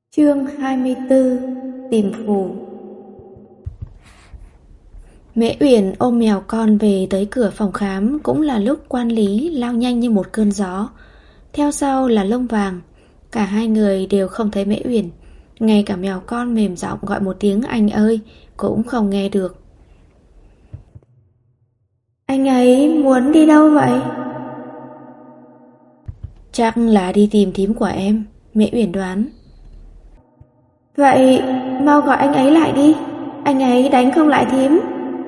Chương 24: Tìm phù. Mễ Uyển ôm mèo con về tới cửa phòng khám, cũng là lúc quan lý lao nhanh như một cơn gió. Theo sau là Lông Vàng. Cả hai người đều không thấy Mễ Uyển. Ngay cả mèo con mềm giọng gọi một tiếng anh ơi cũng không nghe được. Anh ấy muốn đi đâu vậy? Chắc là đi tìm thím của em, Mễ Uyển đoán. Vậy mau gọi anh ấy lại đi. Anh ấy đánh không lại thím.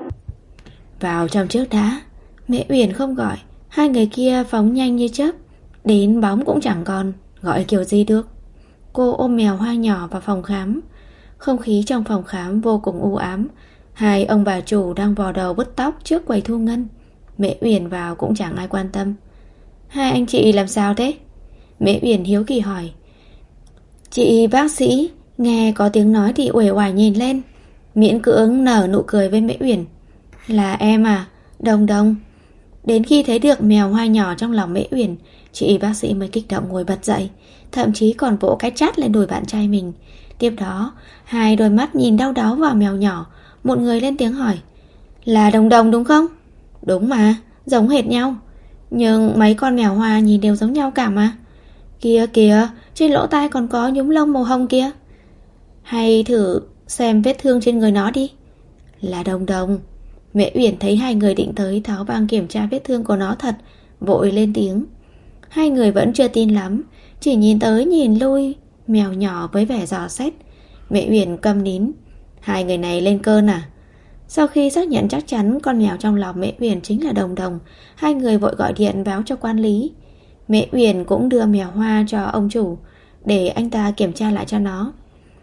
Vào trong trước đã. Mễ Uyển không gọi. Hai người kia phóng nhanh như chớp. Đến bóng cũng chẳng còn. Gọi kiểu gì được. Cô ôm mèo Hoa nhỏ vào phòng khám. Không khí trong phòng khám vô cùng u ám. Hai ông bà chủ đang vò đầu bứt tóc trước quầy thu ngân. Mễ Uyển vào cũng chẳng ai quan tâm. Hai anh chị làm sao thế? Mễ Uyển hiếu kỳ hỏi. Chị bác sĩ nghe có tiếng nói thì uể oải nhìn lên, miễn cưỡng nở nụ cười với Mễ Uyển. Là em à, Đồng Đồng. Đến khi thấy được mèo Hoa nhỏ trong lòng Mễ Uyển, chị bác sĩ mới kích động ngồi bật dậy, thậm chí còn vỗ cái chát lên đùi bạn trai mình. Tiếp đó, hai đôi mắt nhìn đau đáu vào mèo nhỏ. Một người lên tiếng hỏi. Là Đồng Đồng đúng không? Đúng mà, giống hệt nhau. Nhưng mấy con mèo Hoa nhìn đều giống nhau cả mà. Kìa kìa, trên lỗ tai còn có nhúm lông màu hồng kia. Hay thử xem vết thương trên người nó đi. Là Đồng Đồng. Mẹ Uyển thấy hai người định tới tháo băng kiểm tra vết thương của nó thật, vội lên tiếng. Hai người vẫn chưa tin lắm, chỉ nhìn tới nhìn lui mèo nhỏ với vẻ dò xét. Mẹ Uyển câm nín. Hai người này lên cơn à? Sau khi xác nhận chắc chắn con mèo trong lòng Mẹ Uyển chính là Đồng Đồng, hai người vội gọi điện báo cho quan lý. Mẹ Uyển cũng đưa mèo Hoa cho ông chủ để anh ta kiểm tra lại cho nó.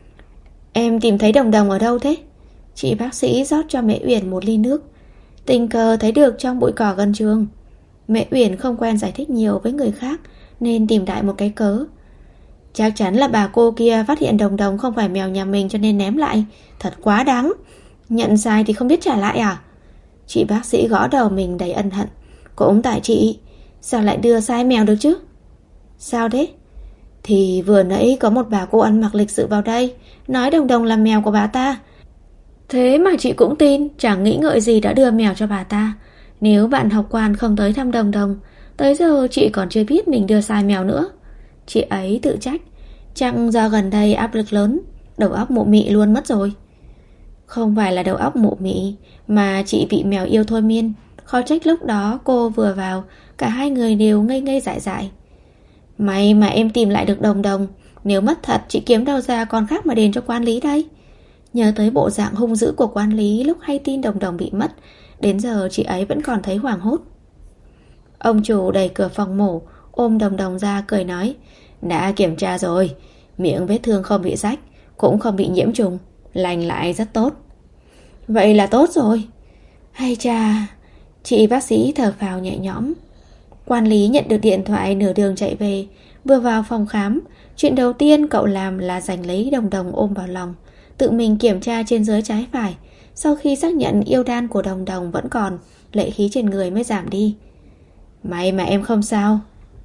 Em tìm thấy Đồng Đồng ở đâu thế? Chị bác sĩ rót cho Mẹ Uyển một ly nước. Tình cờ thấy được trong bụi cỏ gần trường. Mẹ Uyển không quen giải thích nhiều với người khác nên tìm đại một cái cớ. Chắc chắn là bà cô kia phát hiện Đồng Đồng không phải mèo nhà mình cho nên ném lại. Thật quá đáng. Nhận sai thì không biết trả lại à? Chị bác sĩ gõ đầu mình đầy ân hận. Cũng tại chị. Sao lại đưa sai mèo được chứ? Sao thế? Thì vừa nãy có một bà cô ăn mặc lịch sự vào đây, nói Đồng Đồng là mèo của bà ta. Thế mà chị cũng tin, chẳng nghĩ ngợi gì đã đưa mèo cho bà ta. Nếu bạn học quan không tới thăm Đồng Đồng, tới giờ chị còn chưa biết mình đưa sai mèo nữa. Chị ấy tự trách. Chắc do gần đây áp lực lớn, đầu óc mụ mị luôn mất rồi. Không phải là đầu óc mụ mị, mà chị bị mèo yêu thôi miên. Khó trách lúc đó cô vừa vào, cả hai người đều ngây ngây dại dại. May mà em tìm lại được Đồng Đồng. Nếu mất thật chị kiếm đâu ra con khác mà đền cho quan lý đây. Nhớ tới bộ dạng hung dữ của quan lý lúc hay tin Đồng Đồng bị mất, đến giờ chị ấy vẫn còn thấy hoảng hốt. Ông chủ đẩy cửa phòng mổ, ôm Đồng Đồng ra cười nói. Đã kiểm tra rồi, miệng vết thương không bị rách, cũng không bị nhiễm trùng, lành lại rất tốt. Vậy là tốt rồi. Hay chà. Chị bác sĩ thở phào nhẹ nhõm. Quan lý nhận được điện thoại nửa đường chạy về. Vừa vào phòng khám, chuyện đầu tiên cậu làm là giành lấy Đồng Đồng ôm vào lòng, tự mình kiểm tra trên dưới trái phải. Sau khi xác nhận yêu đan của Đồng Đồng vẫn còn, lệ khí trên người mới giảm đi. May mà em không sao.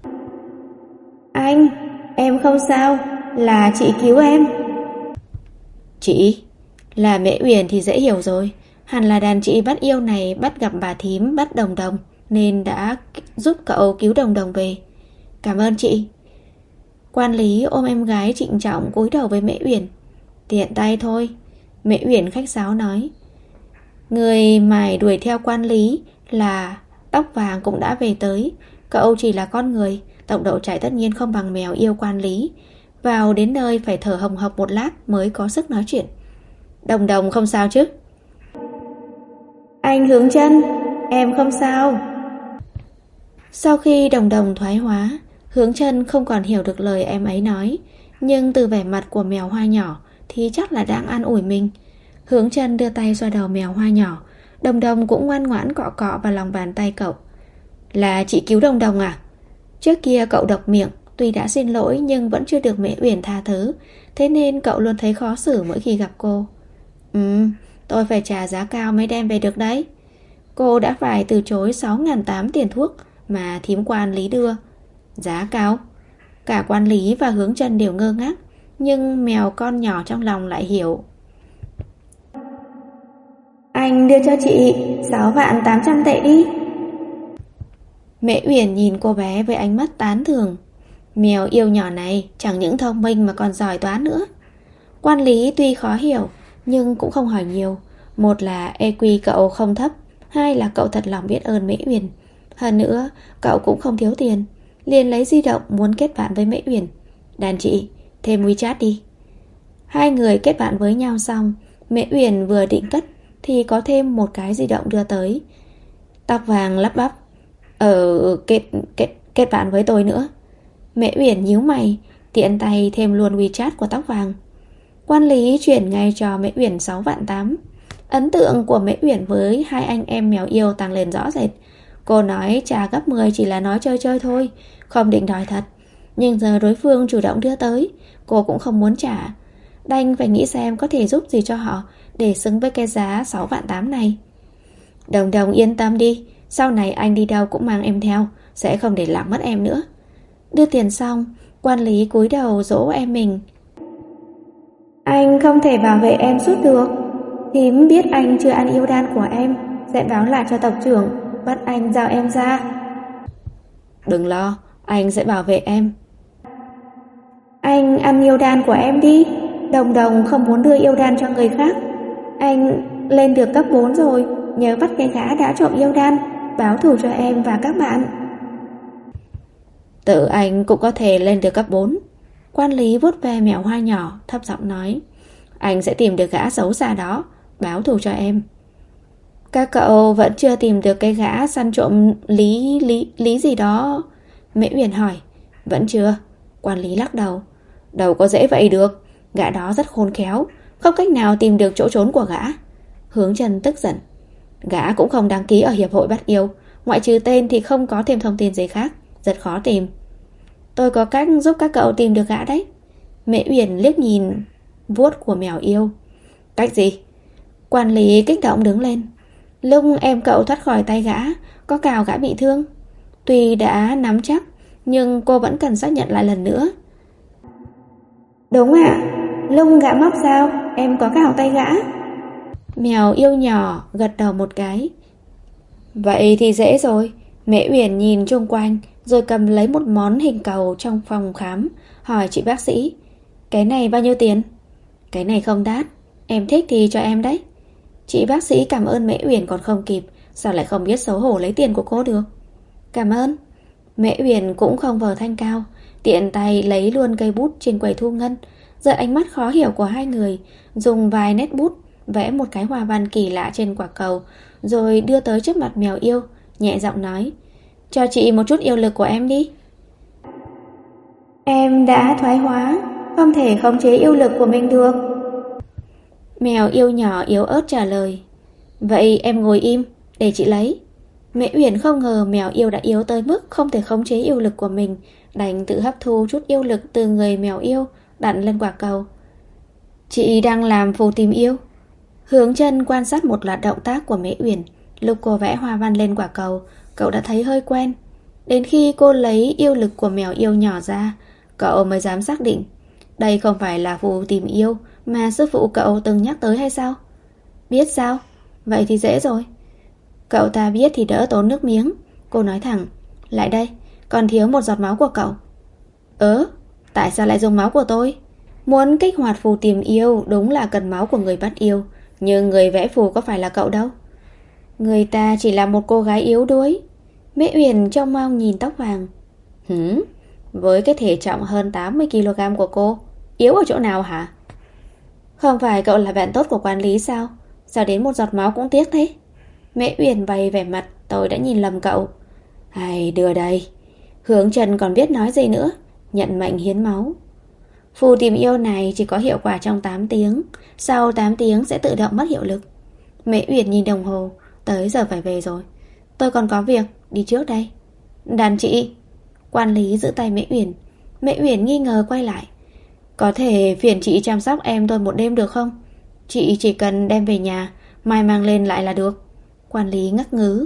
Anh, em không sao. Là chị cứu em. Chị? Là Mễ Uyển thì dễ hiểu rồi. Hẳn là đàn chị bắt yêu này bắt gặp bà thím bắt Đồng Đồng, nên đã giúp cậu cứu Đồng Đồng về. Cảm ơn chị. Quan lý ôm em gái trịnh trọng cúi đầu với Mễ Uyển. Tiện tay thôi, Mễ Uyển khách sáo nói. Người mải đuổi theo quan lý là tóc vàng cũng đã về tới. Cậu chỉ là con người, tốc độ chạy tất nhiên không bằng mèo yêu quan lý. Vào đến nơi phải thở hồng hộc một lát mới có sức nói chuyện. Đồng Đồng không sao chứ? Anh Hướng Chân, em không sao. Sau khi Đồng Đồng thoái hóa, Hướng Chân không còn hiểu được lời em ấy nói, nhưng từ vẻ mặt của mèo Hoa nhỏ thì chắc là đang an ủi mình. Hướng Chân đưa tay xoa đầu mèo Hoa nhỏ. Đồng Đồng cũng ngoan ngoãn cọ cọ vào lòng bàn tay cậu. Là chị cứu Đồng Đồng à? Trước kia cậu độc miệng, tuy đã xin lỗi nhưng vẫn chưa được Mễ Uyển tha thứ, thế nên cậu luôn thấy khó xử mỗi khi gặp cô. Tôi phải trả giá cao mới đem về được đấy. Cô đã phải từ chối 6.800 tiền thuốc mà thím quan lý đưa. Giá cao? Cả quan lý và Hướng Chân đều ngơ ngác. nhưng mèo con nhỏ trong lòng lại hiểu. Anh đưa cho chị 6.800.000 tệ đi. Mễ Uyển nhìn cô bé với ánh mắt tán thưởng. Mèo yêu nhỏ này chẳng những thông minh mà còn giỏi toán nữa. Quản lý tuy khó hiểu nhưng cũng không hỏi nhiều. Một là EQ cậu không thấp, hai là cậu thật lòng biết ơn Mễ Uyển. Hơn nữa cậu cũng không thiếu tiền, liền lấy di động muốn kết bạn với Mễ Uyển. Đàn chị, thêm WeChat đi. Hai người kết bạn với nhau xong, Mễ Uyển vừa định cất thì có thêm một cái di động đưa tới. Tóc vàng lắp bắp. Kết bạn với tôi nữa. Mễ Uyển nhíu mày, tiện tay thêm luôn WeChat của tóc vàng. Quản lý chuyển ngay cho Mễ Uyển 6.800.000. Ấn tượng của Mễ Uyển với hai anh em mèo yêu tăng lên rõ rệt. Cô nói trả gấp 10 chỉ là nói chơi chơi thôi, không định đòi thật. Nhưng giờ đối phương chủ động đưa tới, cô cũng không muốn trả. Đành phải nghĩ xem có thể giúp gì cho họ để xứng với cái giá 6.800.000 này. Đồng Đồng yên tâm đi, sau này anh đi đâu cũng mang em theo, sẽ không để lạc mất em nữa. Đưa tiền xong, quản lý cúi đầu dỗ em mình. Anh không thể bảo vệ em suốt được. Thím biết anh chưa ăn yêu đan của em, sẽ báo lại cho tộc trưởng, bắt anh giao em ra. Đừng lo, anh sẽ bảo vệ em. Anh ăn yêu đan của em đi. Đồng Đồng không muốn đưa yêu đan cho người khác. Anh lên được cấp 4 rồi, nhớ bắt cái gã đã trộm yêu đan, báo thù cho em và các bạn. Tự anh cũng có thể lên được cấp 4. Quản lý vuốt ve mèo hoa nhỏ, thấp giọng nói. Anh sẽ tìm được gã xấu xa đó, báo thù cho em. Các cậu vẫn chưa tìm được cái gã săn trộm lý gì đó? Mễ Uyển hỏi. Vẫn chưa. Quản lý lắc đầu. Đâu có dễ vậy được, gã đó rất khôn khéo, không cách nào tìm được chỗ trốn của gã. Hướng Trần tức giận. Gã cũng không đăng ký ở hiệp hội bắt yêu, ngoại trừ tên thì không có thêm thông tin gì khác, rất khó tìm. Tôi có cách giúp các cậu tìm được gã đấy. Mễ Uyển liếc nhìn vuốt của mèo yêu. Cách gì? Quản lý kích động đứng lên. Lúc em cậu thoát khỏi tay gã, có cào gã bị thương. Tuy đã nắm chắc, nhưng cô vẫn cần xác nhận lại lần nữa. Đúng ạ, lung gã móc sao, em có cào tay gã. Mèo yêu nhỏ gật đầu một cái. Vậy thì dễ rồi. Mễ Uyển nhìn chung quanh, rồi cầm lấy một món hình cầu trong phòng khám, hỏi chị bác sĩ. Cái này bao nhiêu tiền? Cái này không đắt, em thích thì cho em đấy. Chị bác sĩ cảm ơn Mễ Uyển còn không kịp, sao lại không biết xấu hổ lấy tiền của cô được. Cảm ơn. Mễ Uyển cũng không vờ thanh cao, tiện tay lấy luôn cây bút trên quầy thu ngân, giật ánh mắt khó hiểu của hai người, dùng vài nét bút vẽ một cái hoa văn kỳ lạ trên quả cầu, rồi đưa tới trước mặt mèo yêu, nhẹ giọng nói. Cho chị một chút yêu lực của em đi. Em đã thoái hóa, không thể khống chế yêu lực của mình được. Mèo yêu nhỏ yếu ớt trả lời. Vậy em ngồi im, để chị lấy. Mễ Uyển không ngờ mèo yêu đã yếu tới mức không thể khống chế yêu lực của mình, đành tự hấp thu chút yêu lực từ người mèo yêu, đặt lên quả cầu. Chị đang làm phù tìm yêu. Hướng Chân quan sát một loạt động tác của Mễ Uyển. Lúc cô vẽ hoa văn lên quả cầu, cậu đã thấy hơi quen. Đến khi cô lấy yêu lực của mèo yêu nhỏ ra, cậu mới dám xác định đây không phải là phù tìm yêu mà sư phụ cậu từng nhắc tới hay sao? Biết sao? Vậy thì dễ rồi. Cậu ta biết thì đỡ tốn nước miếng. Cô nói thẳng. Lại đây, còn thiếu một giọt máu của cậu. Tại sao lại dùng máu của tôi? Muốn kích hoạt phù tìm yêu đúng là cần máu của người bắt yêu, nhưng người vẽ phù có phải là cậu đâu. Người ta chỉ là một cô gái yếu đuối. Mễ Uyển trông mong nhìn tóc vàng. Với cái thể trọng hơn 80kg của cô, yếu ở chỗ nào hả? Không phải cậu là bạn tốt của quản lý sao? Sao đến một giọt máu cũng tiếc thế? Mễ Uyển bày vẻ mặt tôi đã nhìn lầm cậu. Hay đưa đây. Hướng Trần còn biết nói gì nữa. Nhận mệnh hiến máu. Phù tìm yêu này chỉ có hiệu quả trong 8 tiếng, sau 8 tiếng sẽ tự động mất hiệu lực. Mễ Uyển nhìn đồng hồ. Tới giờ phải về rồi. Tôi còn có việc, đi trước đây. Đàn chị. Quản lý giữ tay Mễ Uyển. Mễ Uyển nghi ngờ quay lại. Có thể phiền chị chăm sóc em tôi một đêm được không? Chị chỉ cần đem về nhà, mai mang lên lại là được. Quản lý ngắc ngứ.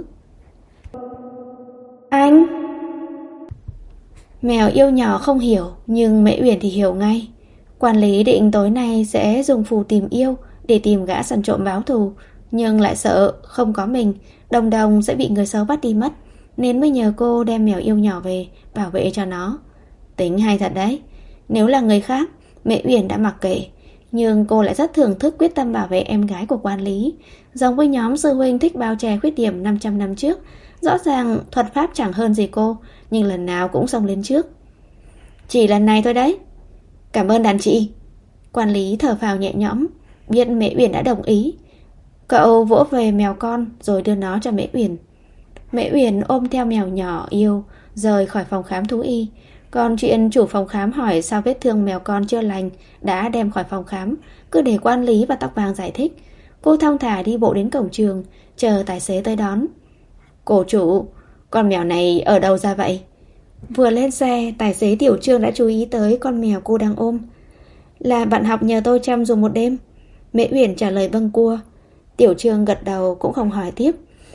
Anh. Mèo yêu nhỏ không hiểu, nhưng Mễ Uyển thì hiểu ngay. Quản lý định tối nay sẽ dùng phù tìm yêu để tìm gã săn trộm báo thù, nhưng lại sợ không có mình, Đồng Đồng sẽ bị người xấu bắt đi mất, nên mới nhờ cô đem mèo yêu nhỏ về bảo vệ cho nó. Tính hay thật đấy. Nếu là người khác, Mẹ Uyển đã mặc kệ, nhưng cô lại rất thưởng thức quyết tâm bảo vệ em gái của quản lý. Giống với nhóm sư huynh thích bao che khuyết điểm 500 năm trước, rõ ràng thuật pháp chẳng hơn gì cô, nhưng lần nào cũng xông lên trước. Chỉ lần này thôi đấy. Cảm ơn đàn chị. Quản lý thở phào nhẹ nhõm, biết Mẹ Uyển đã đồng ý. Cậu vỗ về mèo con rồi đưa nó cho Mẹ Uyển. Mẹ Uyển ôm theo mèo nhỏ yêu rời khỏi phòng khám thú y. Còn chuyện chủ phòng khám hỏi sao vết thương mèo con chưa lành đã đem khỏi phòng khám, cứ để quản lý và tóc vàng giải thích. Cô thong thả đi bộ đến cổng trường, chờ tài xế tới đón. Cô chủ, con mèo này ở đâu ra vậy? Vừa lên xe, tài xế Tiểu Trương đã chú ý tới con mèo cô đang ôm. Là bạn học nhờ tôi chăm dùng một đêm. Mẹ Uyển trả lời vâng cua. Tiểu Trương gật đầu cũng không hỏi tiếp.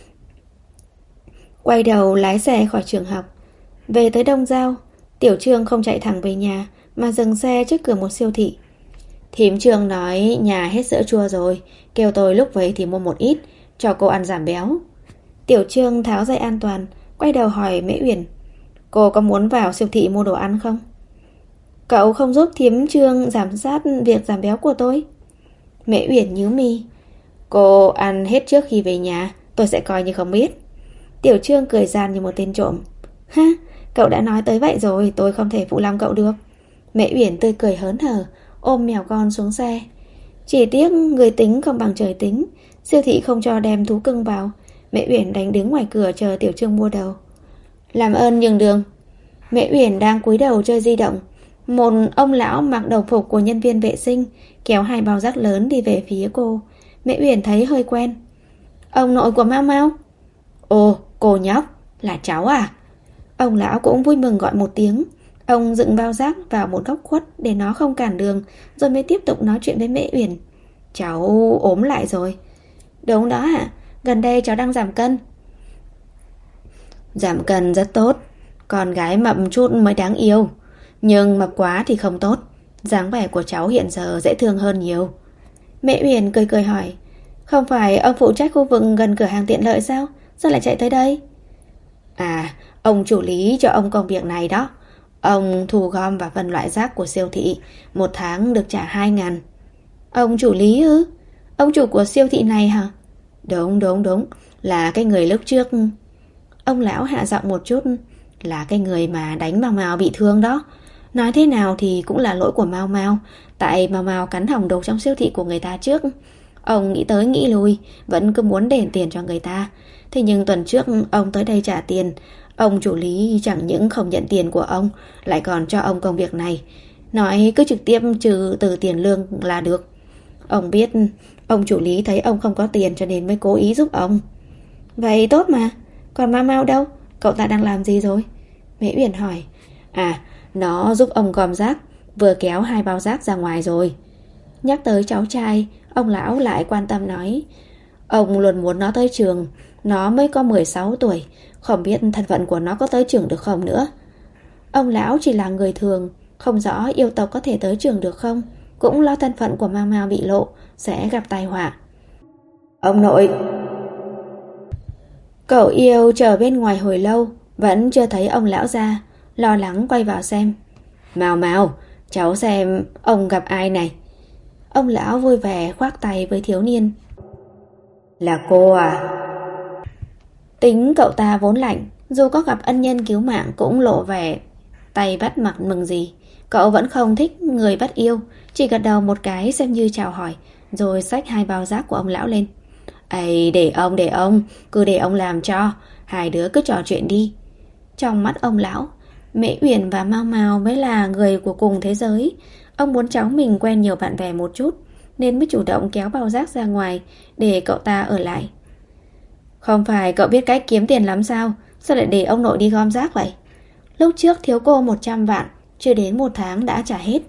Quay đầu lái xe khỏi trường học. Về tới Đông Giao, Tiểu Trương không chạy thẳng về nhà mà dừng xe trước cửa một siêu thị. Thím Trương nói nhà hết sữa chua rồi, kêu tôi lúc về thì mua một ít cho cô ăn giảm béo. Tiểu Trương tháo dây an toàn, quay đầu hỏi Mễ Uyển, cô có muốn vào siêu thị mua đồ ăn không? Cậu không giúp thím Trương giám sát việc giảm béo của tôi? Mễ Uyển nhíu mi. Cô ăn hết trước khi về nhà, tôi sẽ coi như không biết. Tiểu Trương cười gian như một tên trộm. Ha, cậu đã nói tới vậy rồi, tôi không thể phụ lòng cậu được. Mẹ Uyển tươi cười hớn hở, ôm mèo con xuống xe. Chỉ tiếc người tính không bằng trời tính, siêu thị không cho đem thú cưng vào. Mẹ Uyển đành đứng ngoài cửa chờ Tiểu Trương mua đầu. Làm ơn nhường đường. Mẹ Uyển đang cúi đầu chơi di động. Một ông lão mặc đồng phục của nhân viên vệ sinh kéo 2 bao rác lớn đi về phía cô. Mẹ Uyển thấy hơi quen. Ông nội của Mau Mau. Ồ, cô nhóc, là cháu à? Ông lão cũng vui mừng gọi một tiếng. Ông dựng bao rác vào một góc khuất để nó không cản đường, rồi mới tiếp tục nói chuyện với Mẹ Uyển. Cháu ốm lại rồi. Đúng đó ạ, gần đây cháu đang giảm cân. Giảm cân rất tốt, con gái mập chút mới đáng yêu, nhưng mập quá thì không tốt. Dáng vẻ của cháu hiện giờ dễ thương hơn nhiều. Mẹ Uyển cười cười hỏi, không phải ông phụ trách khu vực gần cửa hàng tiện lợi sao? Sao lại chạy tới đây? À, ông chủ lý cho ông công việc này đó. Ông thu gom và phân loại rác của siêu thị, một tháng được trả 2.000. Ông chủ lý ư? Ông chủ của siêu thị này hả? Đúng, là cái người lúc trước. Ông lão hạ giọng một chút. Là cái người mà đánh Mau Mau bị thương đó. Nói thế nào thì cũng là lỗi của Mau Mau, tại Mau Mau cắn hỏng đồ trong siêu thị của người ta trước. Ông nghĩ tới nghĩ lui, vẫn cứ muốn đền tiền cho người ta. Thế nhưng tuần trước ông tới đây trả tiền, ông chủ lý chẳng những không nhận tiền của ông, lại còn cho ông công việc này. Nói cứ trực tiếp trừ từ tiền lương là được. Ông biết ông chủ lý thấy ông không có tiền cho nên mới cố ý giúp ông. Vậy tốt mà. Còn Mau Mau đâu? Cậu ta đang làm gì rồi? Mẹ Uyển hỏi. À, nó giúp ông gom rác, vừa kéo 2 bao rác ra ngoài rồi. Nhắc tới cháu trai, ông lão lại quan tâm nói, ông luôn muốn nó tới trường. Nó mới có 16 tuổi, không biết thân phận của nó có tới trường được không nữa. Ông lão chỉ là người thường, không rõ yêu tộc có thể tới trường được không, cũng lo thân phận của Mau Mau bị lộ, sẽ gặp tai họa. Ông nội. Cậu yêu chờ bên ngoài hồi lâu, vẫn chưa thấy ông lão ra, lo lắng quay vào xem. Mau Mau, cháu xem ông gặp ai này. Ông lão vui vẻ khoác tay với thiếu niên. Là cô à? Tính cậu ta vốn lạnh, dù có gặp ân nhân cứu mạng cũng lộ vẻ tay bắt mặt mừng gì. Cậu vẫn không thích người bắt yêu, chỉ gật đầu một cái xem như chào hỏi, rồi xách 2 bao rác của ông lão lên. Ây, để ông, cứ để ông làm cho, hai đứa cứ trò chuyện đi. Trong mắt ông lão, Mễ Uyển và Mau Mau mới là người của cùng thế giới. Ông muốn cháu mình quen nhiều bạn bè một chút, nên mới chủ động kéo bao rác ra ngoài để cậu ta ở lại. Không phải cậu biết cách kiếm tiền lắm sao? Sao lại để ông nội đi gom rác vậy? Lúc trước thiếu cô 100 vạn, chưa đến 1 tháng đã trả hết.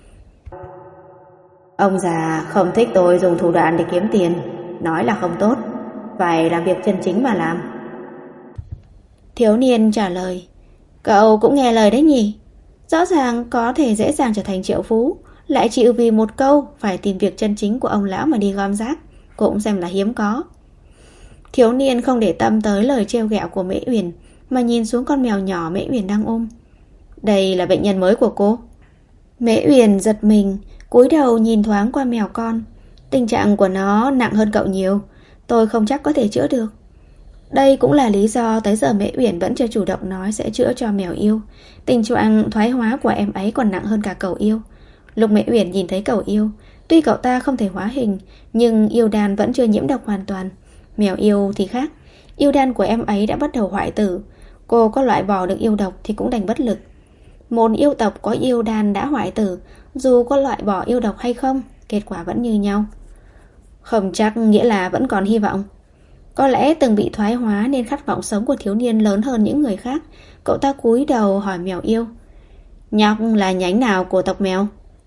Ông già không thích tôi dùng thủ đoạn để kiếm tiền, nói là không tốt, phải làm việc chân chính mà làm. Thiếu niên trả lời. Cậu cũng nghe lời đấy nhỉ? Rõ ràng có thể dễ dàng trở thành triệu phú, lại chịu vì một câu phải tìm việc chân chính của ông lão mà đi gom rác, cũng xem là hiếm có. Thiếu niên không để tâm tới lời trêu ghẹo của Mễ Uyển, mà nhìn xuống con mèo nhỏ Mễ Uyển đang ôm. Đây là bệnh nhân mới của cô. Mễ Uyển giật mình, cúi đầu nhìn thoáng qua mèo con. Tình trạng của nó nặng hơn cậu nhiều, tôi không chắc có thể chữa được. Đây cũng là lý do tới giờ Mễ Uyển vẫn chưa chủ động nói sẽ chữa cho mèo yêu. Tình trạng thoái hóa của em ấy còn nặng hơn cả cậu yêu. Lúc Mễ Uyển nhìn thấy cậu yêu, tuy cậu ta không thể hóa hình, nhưng yêu đan vẫn chưa nhiễm độc hoàn toàn. Mèo yêu thì khác, yêu đan của em ấy đã bắt đầu hoại tử. Cô có loại bỏ được yêu độc thì cũng đành bất lực. Một yêu tộc có yêu đan đã hoại tử, dù có loại bỏ yêu độc hay không, kết quả vẫn như nhau. Không chắc nghĩa là vẫn còn hy vọng. Có lẽ từng bị thoái hóa nên khát vọng sống của thiếu niên lớn hơn những người khác. Cậu ta cúi đầu hỏi mèo yêu. Nhóc là nhánh nào của tộc mèo?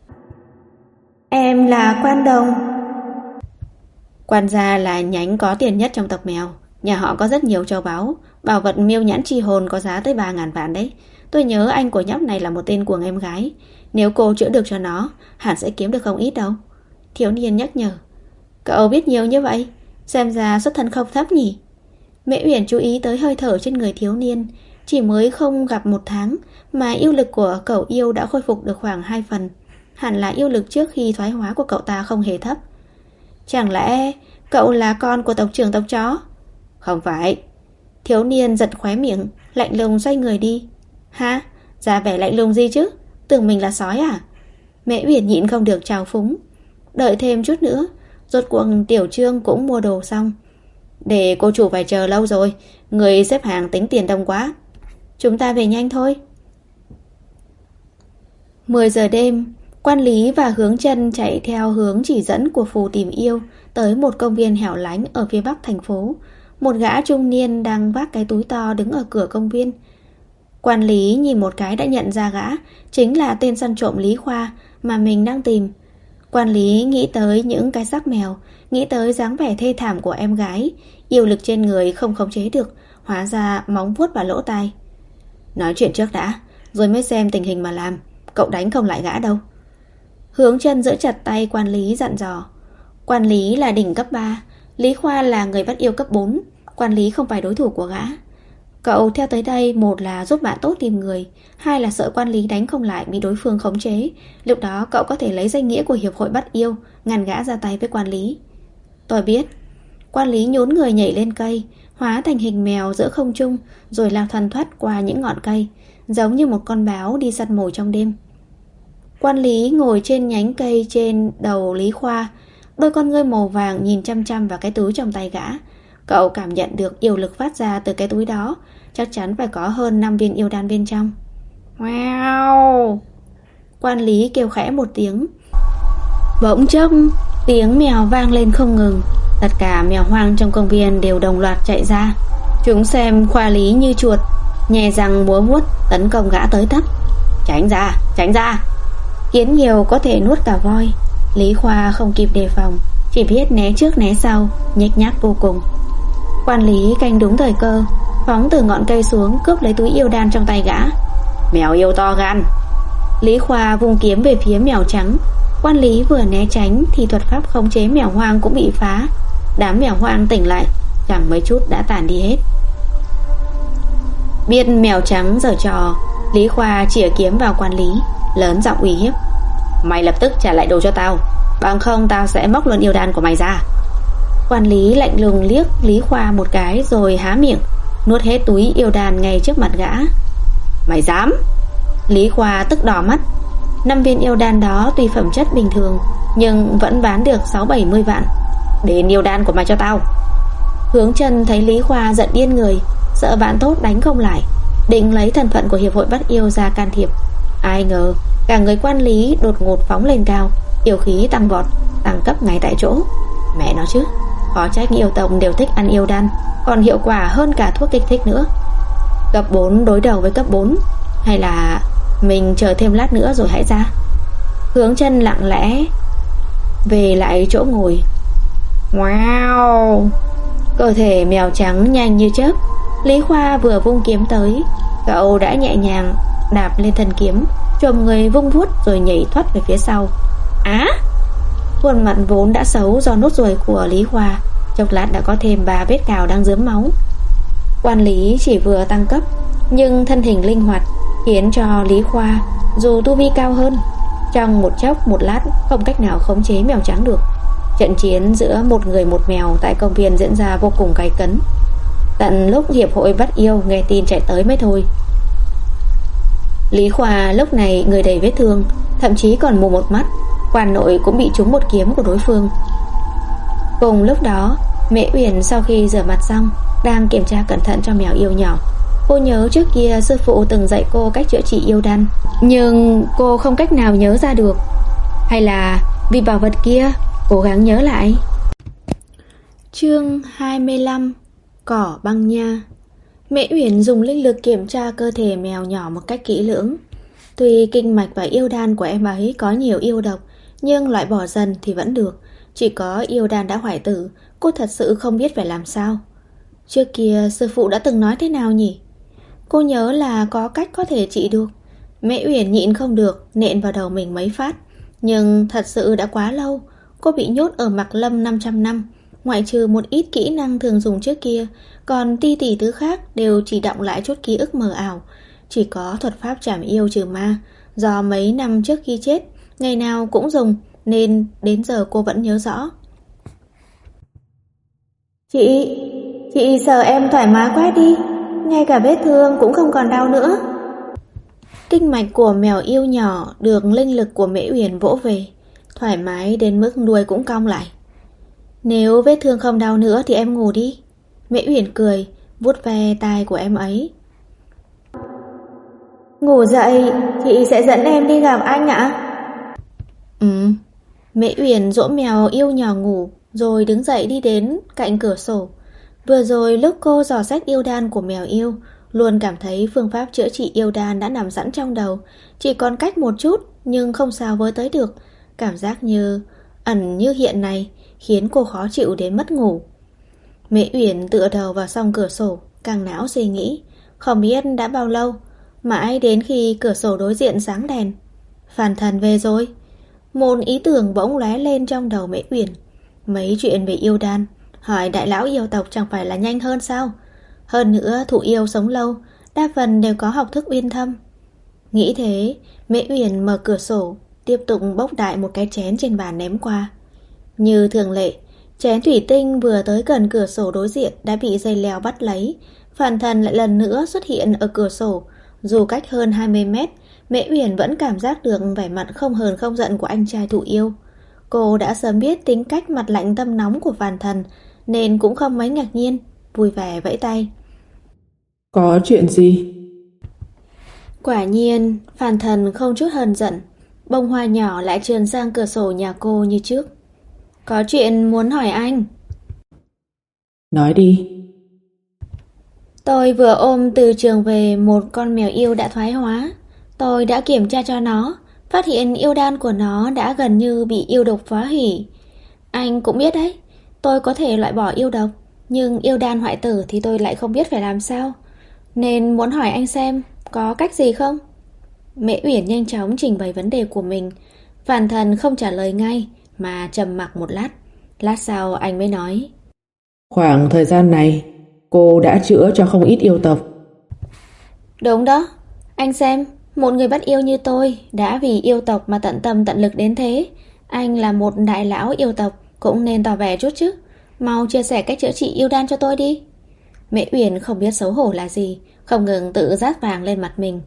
Em là Quan Đồng. Quan gia là nhánh có tiền nhất trong tộc mèo. Nhà họ có rất nhiều châu báu, bảo vật miêu nhãn chi hồn có giá tới 3.000 vạn đấy. Tôi nhớ anh của nhóc này là một tên cuồng em gái. Nếu cô chữa được cho nó, hẳn sẽ kiếm được không ít đâu. Thiếu niên nhắc nhở. Cậu biết nhiều như vậy, xem ra xuất thân không thấp nhỉ. Mễ Uyển chú ý tới hơi thở trên người thiếu niên. Chỉ mới không gặp 1 tháng mà yêu lực của cậu yêu đã khôi phục được khoảng 2 phần. Hẳn là yêu lực trước khi thoái hóa của cậu ta không hề thấp. Chẳng lẽ cậu là con của tộc trưởng tộc chó? Không phải. Thiếu niên giật khóe miệng, lạnh lùng xoay người đi. Hả? Ra vẻ lạnh lùng gì chứ? Tưởng mình là sói à? Mễ Uyển nhịn không được trào phúng. Đợi thêm chút nữa. Rốt cuộc Tiểu Trương cũng mua đồ xong. Để cô chủ phải chờ lâu rồi, người xếp hàng tính tiền đông quá. Chúng ta về nhanh thôi. 10 giờ đêm, Quan Lý và Hướng Chân chạy theo hướng chỉ dẫn của phù tìm yêu tới một công viên hẻo lánh ở phía bắc thành phố. Một gã trung niên đang vác cái túi to đứng ở cửa công viên. Quan Lý nhìn một cái đã nhận ra gã chính là tên săn trộm Lý Khoa mà mình đang tìm. Quan Lý nghĩ tới những cái xác mèo, nghĩ tới dáng vẻ thê thảm của em gái, yêu lực trên người không khống chế được, hóa ra móng vuốt vào lỗ tai. Nói chuyện trước đã, rồi mới xem tình hình mà làm. Cậu đánh không lại gã đâu. Hướng Chân giữ chặt tay Quan Lý dặn dò. Quan Lý là đỉnh cấp 3, Lý Khoa là người bắt yêu cấp 4. Quan Lý không phải đối thủ của gã. Cậu theo tới đây, một là giúp bạn tốt tìm người, hai là sợ Quan Lý đánh không lại bị đối phương khống chế. Lúc đó cậu có thể lấy danh nghĩa của hiệp hội bắt yêu, ngăn gã ra tay với Quan Lý. Tôi biết. Quan Lý nhún người nhảy lên cây, hóa thành hình mèo giữa không trung, rồi lao thoăn thoắt qua những ngọn cây, giống như một con báo đi săn mồi trong đêm. Quan Lý ngồi trên nhánh cây trên đầu Lý Khoa, đôi con ngươi màu vàng nhìn chăm chăm vào cái túi trong tay gã. Cậu cảm nhận được yêu lực phát ra từ cái túi đó, chắc chắn phải có hơn 5 viên yêu đan bên trong. Wow! Quan Lý kêu khẽ một tiếng. Bỗng chốc, tiếng mèo vang lên không ngừng. Tất cả mèo hoang trong công viên đều đồng loạt chạy ra. Chúng xem Khoa Lý như chuột, nhè răng múa vuốt tấn công gã tới tấp. Tránh ra, tránh ra! Kiến nhiều có thể nuốt cả voi. Lý Khoa không kịp đề phòng, chỉ biết né trước né sau, nhếch nhác vô cùng. Quan Lý canh đúng thời cơ, phóng từ ngọn cây xuống cướp lấy túi yêu đan trong tay gã. Mèo yêu to gan! Lý Khoa vung kiếm về phía mèo trắng. Quan Lý vừa né tránh thì thuật pháp khống chế mèo hoang cũng bị phá. Đám mèo hoang tỉnh lại, chẳng mấy chút đã tản đi hết. Biết mèo trắng giở trò, Lý Khoa chĩa kiếm vào Quan Lý, lớn giọng uy hiếp. Mày lập tức trả lại đồ cho tao, bằng không tao sẽ móc luôn yêu đan của mày ra. Quan Lý lạnh lùng liếc Lý Khoa một cái rồi há miệng, nuốt hết túi yêu đan ngay trước mặt gã. Mày dám? Lý Khoa tức đỏ mắt. 5 viên yêu đan đó tuy phẩm chất bình thường, nhưng vẫn bán được 60-70 vạn. Đến yêu đan của mày cho tao. Hướng Chân thấy Lý Khoa giận điên người, sợ bạn tốt đánh không lại, định lấy thân phận của hiệp hội bắt yêu ra can thiệp. Ai ngờ cả người Quan Lý đột ngột phóng lên cao, yêu khí tăng vọt, tăng cấp ngay tại chỗ. Mẹ nó chứ, khó trách yêu tộc đều thích ăn yêu đan, còn hiệu quả hơn cả thuốc kích thích nữa. Cấp 4 đối đầu với cấp 4, hay là mình chờ thêm lát nữa rồi hãy ra. Hướng Chân lặng lẽ về lại chỗ ngồi. Wow! Cơ thể mèo trắng nhanh như chớp. Lý Khoa vừa vung kiếm tới, cậu đã nhẹ nhàng đạp lên thân kiếm, chồm người vung vuốt rồi nhảy thoát về phía sau. Á! Khuôn mặt vốn đã xấu do nốt ruồi của Lý Khoa chốc lát đã có thêm 3 vết cào đang rớm máu. Quan Lý chỉ vừa tăng cấp, nhưng thân hình linh hoạt khiến cho Lý Khoa dù tu vi cao hơn, trong một chốc một lát không cách nào khống chế mèo trắng được. Trận chiến giữa một người một mèo tại công viên diễn ra vô cùng gay cấn. Tận lúc hiệp hội bắt yêu nghe tin chạy tới mới thôi. Lý Khoa lúc này người đầy vết thương, thậm chí còn mù một mắt. Quan nội cũng bị trúng một kiếm của đối phương. Cùng lúc đó, Mễ Uyển sau khi rửa mặt xong đang kiểm tra cẩn thận cho mèo yêu nhỏ. Cô nhớ trước kia sư phụ từng dạy cô cách chữa trị yêu đan, nhưng cô không cách nào nhớ ra được. Hay là vì bảo vật kia, cố gắng nhớ lại. Chương 25: Cỏ băng nha. Mễ Uyển dùng linh lực kiểm tra cơ thể mèo nhỏ một cách kỹ lưỡng. Tuy kinh mạch và yêu đan của em ấy có nhiều yêu độc, nhưng loại bỏ dần thì vẫn được. Chỉ có yêu đan đã hoại tử, cô thật sự không biết phải làm sao. Trước kia sư phụ đã từng nói thế nào nhỉ? Cô nhớ là có cách có thể trị được. Mễ Uyển nhịn không được, nện vào đầu mình mấy phát. Nhưng thật sự đã quá lâu. Cô bị nhốt ở Mạc Lâm 500 năm. Ngoại trừ một ít kỹ năng thường dùng trước kia, còn ti tỷ thứ khác đều chỉ đọng lại chút ký ức mờ ảo. Chỉ có thuật pháp trảm yêu trừ ma, do mấy năm trước khi chết ngày nào cũng dùng, nên đến giờ cô vẫn nhớ rõ. Chị sờ em thoải mái quá đi, ngay cả vết thương cũng không còn đau nữa. Kinh mạch của mèo yêu nhỏ được linh lực của Mễ Uyển vỗ về, thoải mái đến mức đuôi cũng cong lại. Nếu vết thương không đau nữa thì em ngủ đi. Mễ Uyển cười, vuốt ve tai của em ấy. Ngủ dậy, chị sẽ dẫn em đi gặp anh ạ. Mễ Uyển dỗ mèo yêu nhỏ ngủ, rồi đứng dậy đi đến cạnh cửa sổ. Vừa rồi lúc cô dò xét yêu đan của mèo yêu, luôn cảm thấy phương pháp chữa trị yêu đan đã nằm sẵn trong đầu, chỉ còn cách một chút nhưng không sao với tới được. Cảm giác như ẩn như hiện này khiến cô khó chịu đến mất ngủ. Mễ Uyển tựa đầu vào song cửa sổ, càng não suy nghĩ, không biết đã bao lâu, mãi đến khi cửa sổ đối diện sáng đèn. Phản Thần về rồi. Một ý tưởng bỗng lóe lên trong đầu Mễ Uyển. Mấy chuyện về yêu đan, hỏi đại lão yêu tộc chẳng phải là nhanh hơn sao? Hơn nữa thụ yêu sống lâu, đa phần đều có học thức uyên thâm. Nghĩ thế, Mễ Uyển mở cửa sổ, tiếp tục bốc đại một cái chén trên bàn ném qua. Như thường lệ, chén thủy tinh vừa tới gần cửa sổ đối diện đã bị dây leo bắt lấy. Phản Thần lại lần nữa xuất hiện ở cửa sổ. Dù cách hơn 20 mét, Mễ Uyển vẫn cảm giác được vẻ mặt không hờn không giận của anh trai thụ yêu. Cô đã sớm biết tính cách mặt lạnh tâm nóng của Phản Thần, nên cũng không mấy ngạc nhiên, vui vẻ vẫy tay. Có chuyện gì? Quả nhiên, Phản Thần không chút hờn giận. Bông hoa nhỏ lại trườn sang cửa sổ nhà cô như trước. Có chuyện muốn hỏi anh. Nói đi. Tôi vừa ôm từ trường về một con mèo yêu đã thoái hóa. Tôi đã kiểm tra cho nó, phát hiện yêu đan của nó đã gần như bị yêu độc phá hủy. Anh cũng biết đấy, tôi có thể loại bỏ yêu độc, nhưng yêu đan hoại tử thì tôi lại không biết phải làm sao. Nên muốn hỏi anh xem có cách gì không? Mễ Uyển nhanh chóng trình bày vấn đề của mình. Phản Thần không trả lời ngay mà trầm mặc một lát. Lát sau anh mới nói. Khoảng thời gian này cô đã chữa cho không ít yêu tộc. Đúng đó. Anh xem, một người bắt yêu như tôi đã vì yêu tộc mà tận tâm tận lực đến thế. Anh là một đại lão yêu tộc cũng nên tỏ vẻ chút chứ. Mau chia sẻ cách chữa trị yêu đan cho tôi đi. Mễ Uyển không biết xấu hổ là gì, không ngừng tự rát vàng lên mặt mình.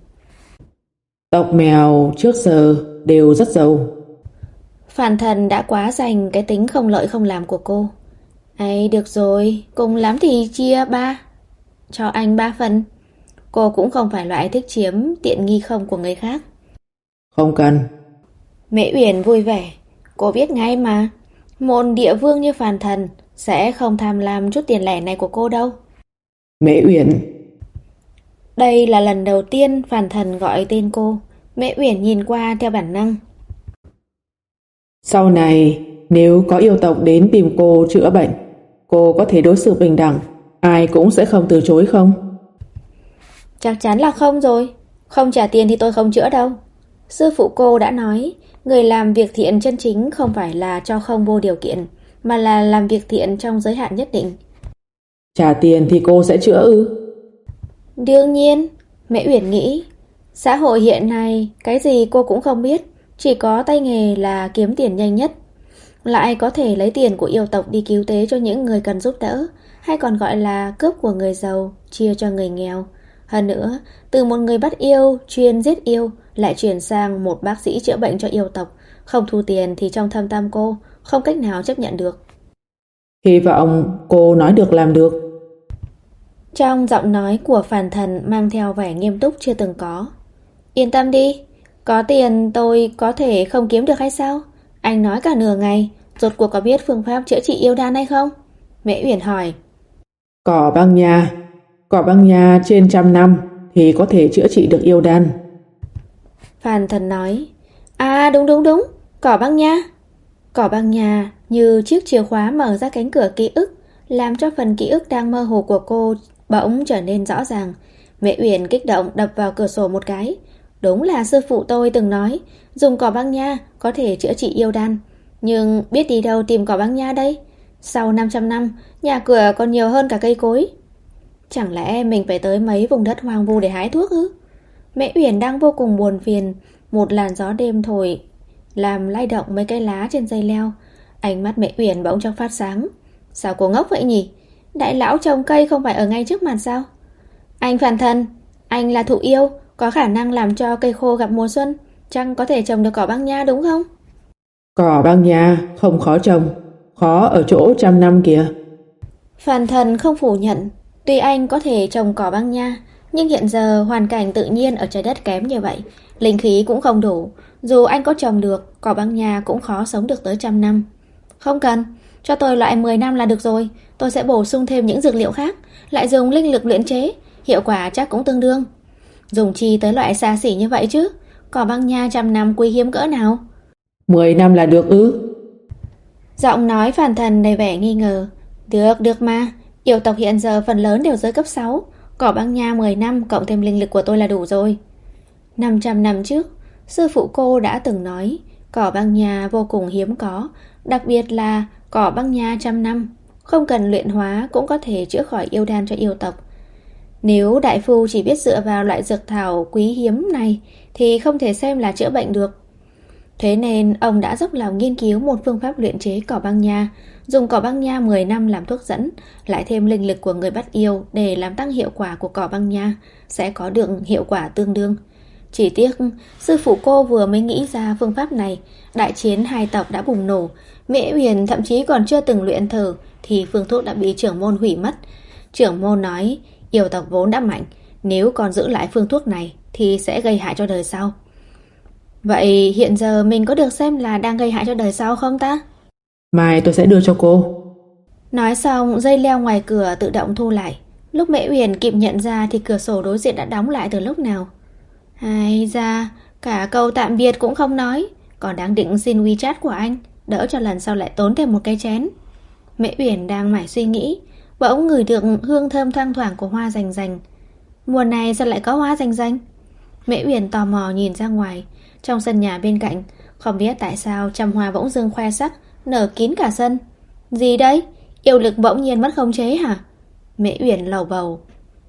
Tộc mèo trước giờ đều rất giàu. Phản Thần đã quá dành cái tính không lợi không làm của cô. Ấy được rồi, cùng lắm thì chia 3. Cho anh 3 phần. Cô cũng không phải loại thích chiếm tiện nghi không của người khác. Không cần. Mễ Uyển vui vẻ. Cô biết ngay mà, một địa vương như Phản Thần sẽ không tham lam chút tiền lẻ này của cô đâu. Mễ Uyển. Đây là lần đầu tiên Phản Thần gọi tên cô. Mễ Uyển nhìn qua theo bản năng. Sau này nếu có yêu tộc đến tìm cô chữa bệnh, cô có thể đối xử bình đẳng, ai cũng sẽ không từ chối không? Chắc chắn là không rồi. Không trả tiền thì tôi không chữa đâu. Sư phụ cô đã nói, người làm việc thiện chân chính không phải là cho không vô điều kiện, mà là làm việc thiện trong giới hạn nhất định. Trả tiền thì cô sẽ chữa ư? Đương nhiên, Mễ Uyển nghĩ, xã hội hiện nay cái gì cô cũng không biết, chỉ có tay nghề là kiếm tiền nhanh nhất. Lại có thể lấy tiền của yêu tộc đi cứu tế cho những người cần giúp đỡ, hay còn gọi là cướp của người giàu, chia cho người nghèo. Hơn nữa, từ một người bắt yêu, chuyên giết yêu, lại chuyển sang một bác sĩ chữa bệnh cho yêu tộc, không thu tiền thì trong thâm tâm cô không cách nào chấp nhận được. Hy vọng cô nói được làm được. Trong giọng nói của Phàn Thần mang theo vẻ nghiêm túc chưa từng có. Yên tâm đi, có tiền tôi có thể không kiếm được hay sao? Anh nói cả nửa ngày, rốt cuộc có biết phương pháp chữa trị yêu đan hay không? Mễ Uyển hỏi. Cỏ băng nha trên 100 năm thì có thể chữa trị được yêu đan. Phàn Thần nói. À đúng, cỏ băng nha. Cỏ băng nha như chiếc chìa khóa mở ra cánh cửa ký ức, làm cho phần ký ức đang mơ hồ của cô bỗng trở nên rõ ràng. Mễ Uyển kích động đập vào cửa sổ một cái. Đúng là sư phụ tôi từng nói, dùng cỏ băng nha có thể chữa trị yêu đan. Nhưng biết đi đâu tìm cỏ băng nha đây? Sau 500 năm, nhà cửa còn nhiều hơn cả cây cối. Chẳng lẽ mình phải tới mấy vùng đất hoang vu để hái thuốc ư? Mễ Uyển đang vô cùng buồn phiền. Một làn gió đêm thổi làm lay động mấy cây lá trên dây leo. Ánh mắt Mễ Uyển bỗng chốc phát sáng. Sao cô ngốc vậy nhỉ? Đại lão trồng cây không phải ở ngay trước mặt sao? Anh Phàn Thần, anh là thụ yêu, có khả năng làm cho cây khô gặp mùa xuân, chăng có thể trồng được cỏ băng nha đúng không? Cỏ băng nha không khó trồng, khó ở chỗ 100 năm kìa. Phàn Thần không phủ nhận, tuy anh có thể trồng cỏ băng nha, nhưng hiện giờ hoàn cảnh tự nhiên ở trái đất kém như vậy, linh khí cũng không đủ. Dù anh có trồng được, cỏ băng nha cũng khó sống được tới 100 năm. Không cần, cho tôi loại 10 năm là được rồi. Tôi sẽ bổ sung thêm những dược liệu khác, lại dùng linh lực luyện chế, hiệu quả chắc cũng tương đương. Dùng chi tới loại xa xỉ như vậy chứ? Cỏ băng nha 100 năm quý hiếm cỡ nào? 10 năm là được ư? Giọng nói Phàn Thần đầy vẻ nghi ngờ. Được mà. Yêu tộc hiện giờ phần lớn đều giới cấp 6. Cỏ băng nha 10 năm cộng thêm linh lực của tôi là đủ rồi. 500 năm trước, sư phụ cô đã từng nói cỏ băng nha vô cùng hiếm có, đặc biệt là cỏ băng nha 100 năm, không cần luyện hóa cũng có thể chữa khỏi yêu đan cho yêu tộc. Nếu đại phu chỉ biết dựa vào loại dược thảo quý hiếm này thì không thể xem là chữa bệnh được. Thế nên ông đã dốc lòng nghiên cứu một phương pháp luyện chế cỏ băng nha, dùng cỏ băng nha 10 năm làm thuốc dẫn, lại thêm linh lực của người bắt yêu để làm tăng hiệu quả của cỏ băng nha, sẽ có được hiệu quả tương đương. Chỉ tiếc, sư phụ cô vừa mới nghĩ ra phương pháp này, đại chiến hai tộc đã bùng nổ. Mễ Uyển thậm chí còn chưa từng luyện thử thì phương thuốc đã bị trưởng môn hủy mất. Trưởng môn nói, yêu tộc vốn đã mạnh, nếu còn giữ lại phương thuốc này thì sẽ gây hại cho đời sau. Vậy hiện giờ mình có được xem là đang gây hại cho đời sau không ta? Mai tôi sẽ đưa cho cô. Nói xong, dây leo ngoài cửa tự động thu lại. Lúc Mễ Uyển kịp nhận ra thì cửa sổ đối diện đã đóng lại từ lúc nào. Hay ra, cả câu tạm biệt cũng không nói, còn đang định xin WeChat của anh, đỡ cho lần sau lại tốn thêm một cái chén. Mễ Uyển đang mải suy nghĩ, bỗng ngửi được hương thơm thoang thoảng của hoa rành rành. Mùa này sao lại có hoa rành rành? Mễ Uyển tò mò nhìn ra ngoài, trong sân nhà bên cạnh, không biết tại sao trăm hoa bỗng dưng khoe sắc, nở kín cả sân. Gì đấy? Yêu lực bỗng nhiên mất khống chế hả? Mễ Uyển lầu bầu.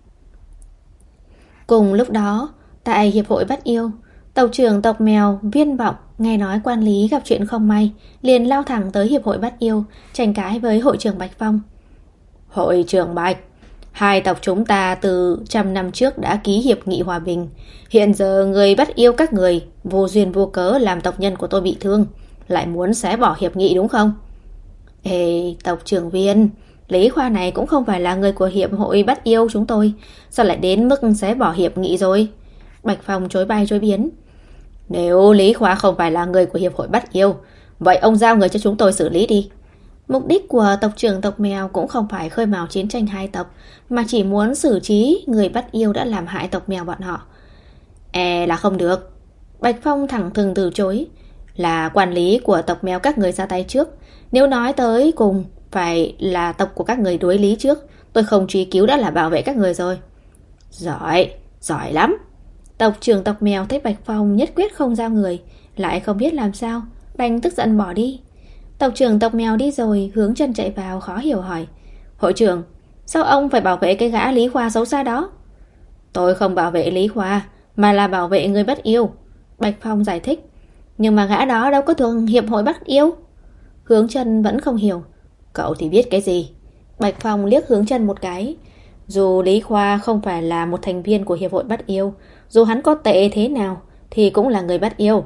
Cùng lúc đó, tại hiệp hội bắt yêu, tộc trưởng tộc mèo Viên Vọng nghe nói quan lý gặp chuyện không may, liền lao thẳng tới hiệp hội bắt yêu, tranh cãi với hội trưởng Bạch Phong. Hội trưởng Bạch, hai tộc chúng ta từ 100 năm trước đã ký hiệp nghị hòa bình. Hiện giờ người bắt yêu các người vô duyên vô cớ làm tộc nhân của tôi bị thương, lại muốn xé bỏ hiệp nghị đúng không? Ê, tộc trưởng Viên, Lý Khoa này cũng không phải là người của hiệp hội bắt yêu chúng tôi, sao lại đến mức xé bỏ hiệp nghị rồi? Bạch Phong chối bay chối biến. Nếu Lý Khoa không phải là người của hiệp hội bắt yêu, vậy ông giao người cho chúng tôi xử lý đi. Mục đích của tộc trưởng tộc mèo cũng không phải khơi mào chiến tranh hai tộc, mà chỉ muốn xử trí người bắt yêu đã làm hại tộc mèo bọn họ. Là không được. Bạch Phong thẳng thừng từ chối. Là quản lý của tộc mèo các người ra tay trước. Nếu nói tới cùng phải là tộc của các người đối lý trước, tôi không truy cứu đã là bảo vệ các người rồi. Giỏi lắm. Tộc trưởng tộc mèo thấy Bạch Phong nhất quyết không giao người, lại không biết làm sao, đành tức giận bỏ đi. Tộc trưởng tộc mèo đi rồi, Hướng Chân chạy vào khó hiểu hỏi: Hội trưởng, sao ông phải bảo vệ cái gã Lý Khoa xấu xa đó? Tôi không bảo vệ Lý Khoa, mà là bảo vệ người bắt yêu, Bạch Phong giải thích. Nhưng mà gã đó đâu có thuộc hiệp hội bắt yêu. Hướng Chân vẫn không hiểu. Cậu thì biết cái gì? Bạch Phong liếc Hướng Chân một cái. Dù Lý Khoa không phải là một thành viên của hiệp hội bắt yêu, dù hắn có tệ thế nào thì cũng là người bắt yêu.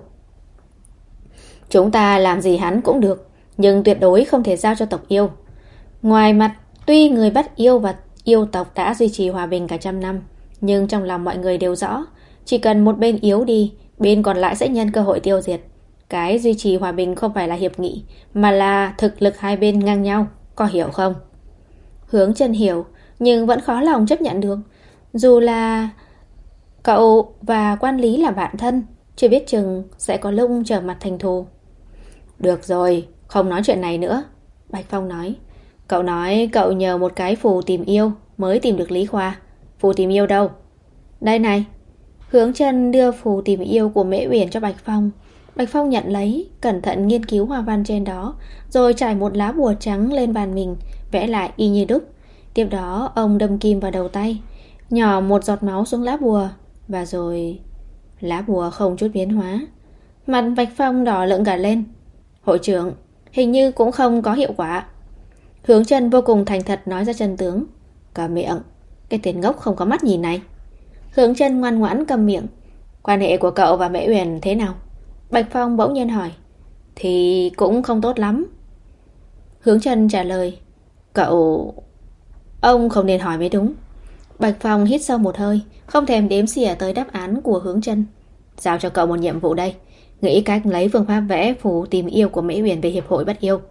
Chúng ta làm gì hắn cũng được, nhưng tuyệt đối không thể giao cho tộc yêu. Ngoài mặt, tuy người bắt yêu và yêu tộc đã duy trì hòa bình cả trăm năm, nhưng trong lòng mọi người đều rõ, chỉ cần một bên yếu đi, bên còn lại sẽ nhân cơ hội tiêu diệt. Cái duy trì hòa bình không phải là hiệp nghị, mà là thực lực hai bên ngang nhau, có hiểu không? Hướng Chân hiểu, nhưng vẫn khó lòng chấp nhận được. Dù là cậu và quan lý là bạn thân, chưa biết chừng sẽ có lúc trở mặt thành thù. Được rồi, không nói chuyện này nữa, Bạch Phong nói. Cậu nói cậu nhờ một cái phù tìm yêu mới tìm được Lý Khoa. Phù tìm yêu đâu? Đây này. Hướng Chân đưa phù tìm yêu của Mễ Uyển cho Bạch Phong. Bạch Phong nhận lấy, cẩn thận nghiên cứu hoa văn trên đó, rồi trải một lá bùa trắng lên bàn mình, vẽ lại y như đúc. Tiếp đó ông đâm kim vào đầu tay, nhỏ một giọt máu xuống lá bùa, và rồi lá bùa không chút biến hóa. Mặt Bạch Phong đỏ lựng cả lên. Hội trưởng, hình như cũng không có hiệu quả. Hướng Chân vô cùng thành thật nói ra chân tướng. Cầm miệng, cái tên ngốc không có mắt nhìn này. Hướng Chân ngoan ngoãn cầm miệng. Quan hệ của cậu và Mễ Uyển thế nào? Bạch Phong bỗng nhiên hỏi. Thì cũng không tốt lắm. Hướng Chân trả lời. Cậu... Ông không nên hỏi mới đúng. Bạch Phong hít sâu một hơi, không thèm đếm xỉa tới đáp án của Hướng Chân. Giao cho cậu một nhiệm vụ đây, nghĩ cách lấy phương pháp vẽ phù tìm yêu của Mễ Uyển về hiệp hội bắt yêu.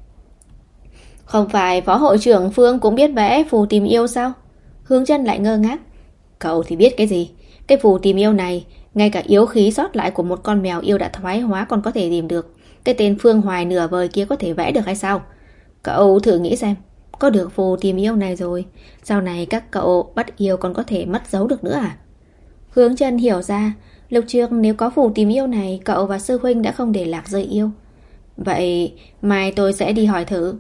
Không phải phó hội trưởng Phương cũng biết vẽ phù tìm yêu sao? Hướng Chân lại ngơ ngác. Cậu thì biết cái gì? Cái phù tìm yêu này, ngay cả yếu khí sót lại của một con mèo yêu đã thoái hóa còn có thể tìm được. Cái tên Phương Hoài nửa vời kia có thể vẽ được hay sao? Cậu thử nghĩ xem, có được phù tìm yêu này rồi, sau này các cậu bắt yêu còn có thể mất dấu được nữa à? Hướng Chân hiểu ra, lúc trước nếu có phù tìm yêu này, cậu và sư huynh đã không để lạc rơi yêu. Vậy mai tôi sẽ đi hỏi thử.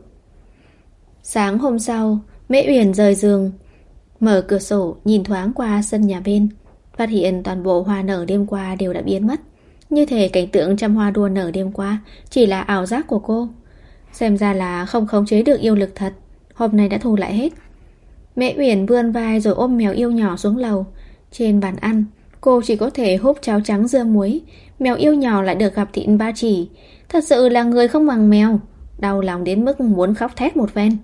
Sáng hôm sau, Mễ Uyển rời giường, mở cửa sổ nhìn thoáng qua sân nhà bên, phát hiện toàn bộ hoa nở đêm qua đều đã biến mất. Như thể cảnh tượng trăm hoa đua nở đêm qua chỉ là ảo giác của cô. Xem ra là không khống chế được yêu lực thật, hôm nay đã thu lại hết. Mễ Uyển vươn vai rồi ôm mèo yêu nhỏ xuống lầu. Trên bàn ăn, cô chỉ có thể húp cháo trắng dưa muối. Mèo yêu nhỏ lại được gặp thịt ba chỉ. Thật sự là người không bằng mèo. Đau lòng đến mức muốn khóc thét một phen.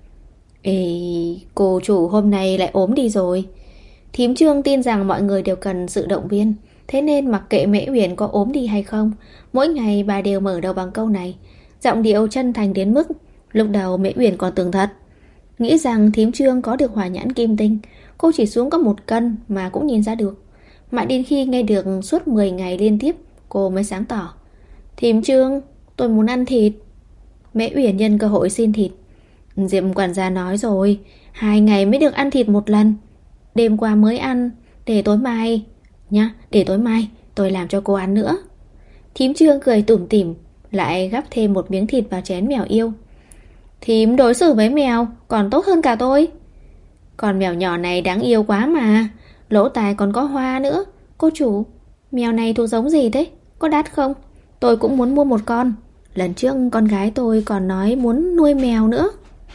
Ê, cô chủ hôm nay lại ốm đi rồi. Thím Trương tin rằng mọi người đều cần sự động viên, thế nên mặc kệ Mễ Uyển có ốm đi hay không, mỗi ngày bà đều mở đầu bằng câu này, giọng điệu chân thành đến mức lúc đầu Mễ Uyển còn tưởng thật. Nghĩ rằng thím Trương có được hỏa nhãn kim tinh, cô chỉ xuống có 1 cân mà cũng nhìn ra được. Mãi đến khi nghe được suốt 10 ngày liên tiếp, cô mới sáng tỏ. Thím Trương, tôi muốn ăn thịt. Mễ Uyển nhân cơ hội xin thịt. Diệp quản gia nói rồi, 2 ngày mới được ăn thịt 1 lần. Đêm qua mới ăn, để tối mai nhá, để tối mai tôi làm cho cô ăn nữa. Thím Trương cười tủm tỉm, lại gắp thêm 1 miếng thịt vào chén mèo yêu. Thím đối xử với mèo còn tốt hơn cả tôi. Con mèo nhỏ này đáng yêu quá mà, lỗ tai còn có hoa nữa. Cô chủ, mèo này thuộc giống gì thế? Có đắt không? Tôi cũng muốn mua 1 con. Lần trước con gái tôi còn nói muốn nuôi mèo nữa.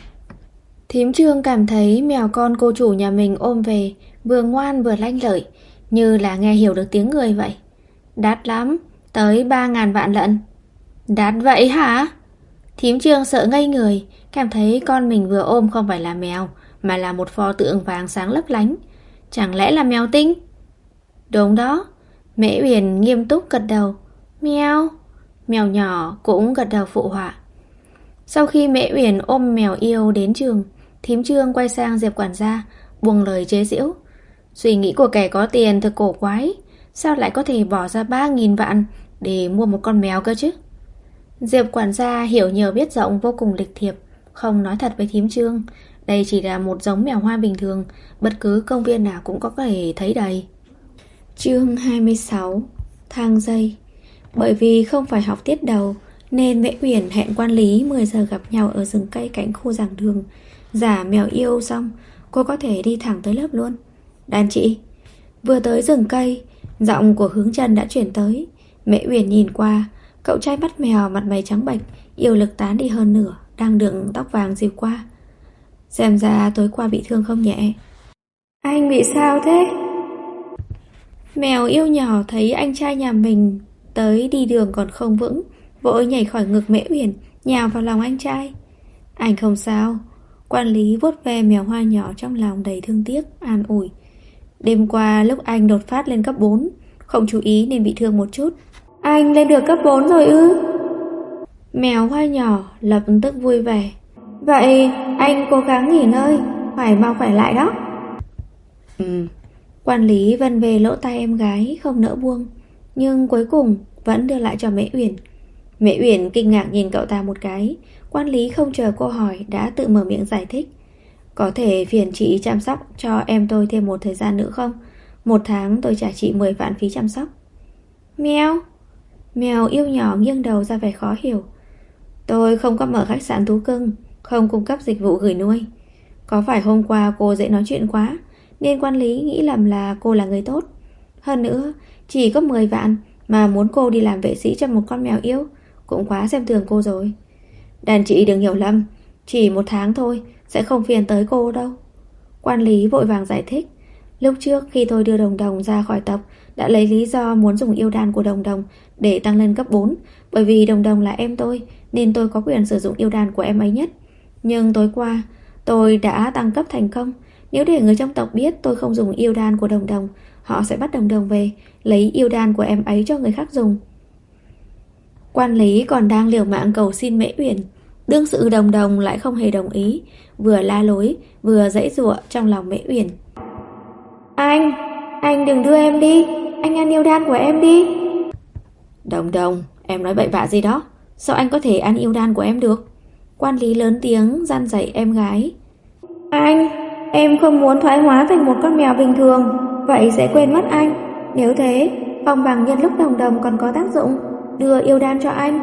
Thím Trương cảm thấy mèo con cô chủ nhà mình ôm về vừa ngoan vừa lanh lợi, như là nghe hiểu được tiếng người vậy. Đắt lắm, tới 3.000 vạn lận. Đắt vậy hả? Thím Trương sợ ngây người, cảm thấy con mình vừa ôm không phải là mèo, mà là một pho tượng vàng sáng lấp lánh. Chẳng lẽ là mèo tinh? Đúng đó. Mễ Uyển nghiêm túc gật đầu. Mèo. Mèo nhỏ cũng gật đầu phụ họa. Sau khi Mễ Uyển ôm mèo yêu đến trường, thím Trương quay sang Diệp quản gia, buông lời chế giễu. Suy nghĩ của kẻ có tiền thật cổ quái, sao lại có thể bỏ ra 3.000 vạn để mua một con mèo cơ chứ? Diệp quản gia hiểu nhiều biết rộng, vô cùng lịch thiệp, không nói thật với thím Trương. Đây chỉ là một giống mèo hoa bình thường, bất cứ công viên nào cũng có thể thấy đầy. Chương 26. Thang dây. Bởi vì không phải học tiết đầu nên Mễ Uyển hẹn quản lý 10 giờ gặp nhau ở rừng cây cạnh khu giảng đường. Giả mèo yêu xong, cô có thể đi thẳng tới lớp luôn. Đàn chị. Vừa tới rừng cây, giọng của Hướng Trần đã chuyển tới. Mễ Uyển nhìn qua, cậu trai mắt mèo mặt mày trắng bệch, yêu lực tán đi hơn nửa, đang đựng tóc vàng dìu qua. Xem ra tối qua bị thương không nhẹ. Anh bị sao thế? Mèo yêu nhỏ thấy anh trai nhà mình tới đi đường còn không vững, vội nhảy khỏi ngực Mễ Uyển, nhào vào lòng anh trai. Anh không sao. Quản lý vuốt ve mèo hoa nhỏ trong lòng đầy thương tiếc, an ủi. Đêm qua lúc anh đột phát lên cấp 4, không chú ý nên bị thương một chút. Anh lên được cấp 4 rồi ư? Mèo hoa nhỏ lập tức vui vẻ. Vậy anh cố gắng nghỉ ngơi, phải mau khỏe lại đó. Quản lý vân về lỗ tai em gái không nỡ buông, nhưng cuối cùng vẫn đưa lại cho Mễ Uyển. Mễ Uyển kinh ngạc nhìn cậu ta một cái. Quản lý không chờ cô hỏi đã tự mở miệng giải thích. Có thể phiền chị chăm sóc cho em tôi thêm một thời gian nữa không? 1 tháng tôi trả chị 10 vạn phí chăm sóc. Mèo. Mèo yêu nhỏ nghiêng đầu ra vẻ khó hiểu. Tôi không có mở khách sạn thú cưng, không cung cấp dịch vụ gửi nuôi. Có phải hôm qua cô dễ nói chuyện quá nên quản lý nghĩ lầm là cô là người tốt. Hơn nữa, chỉ có 10 vạn mà muốn cô đi làm vệ sĩ cho một con mèo yêu, cũng quá xem thường cô rồi. Đàn chị đừng hiểu lầm, chỉ 1 tháng thôi, sẽ không phiền tới cô đâu. Quản lý vội vàng giải thích. Lúc trước khi tôi đưa Đồng Đồng ra khỏi tộc, đã lấy lý do muốn dùng yêu đan của Đồng Đồng để tăng lên cấp 4. Bởi vì Đồng Đồng là em tôi, nên tôi có quyền sử dụng yêu đan của em ấy nhất. Nhưng tối qua, tôi đã tăng cấp thành công. Nếu để người trong tộc biết tôi không dùng yêu đan của Đồng Đồng, họ sẽ bắt Đồng Đồng về, lấy yêu đan của em ấy cho người khác dùng. Quản lý còn đang liều mạng cầu xin Mễ Uyển. Đương sự Đồng Đồng lại không hề đồng ý, vừa la lối vừa giãy giụa trong lòng Mễ Uyển. Anh đừng đưa em đi, anh ăn yêu đan của em đi. Đồng Đồng, em nói bậy bạ gì đó, sao anh có thể ăn yêu đan của em được? Quản lý lớn tiếng gian dạy em gái. Em không muốn thoái hóa thành một con mèo bình thường, vậy sẽ quên mất anh. Nếu thế, không bằng nhân lúc Đồng Đồng còn có tác dụng, đưa yêu đan cho anh.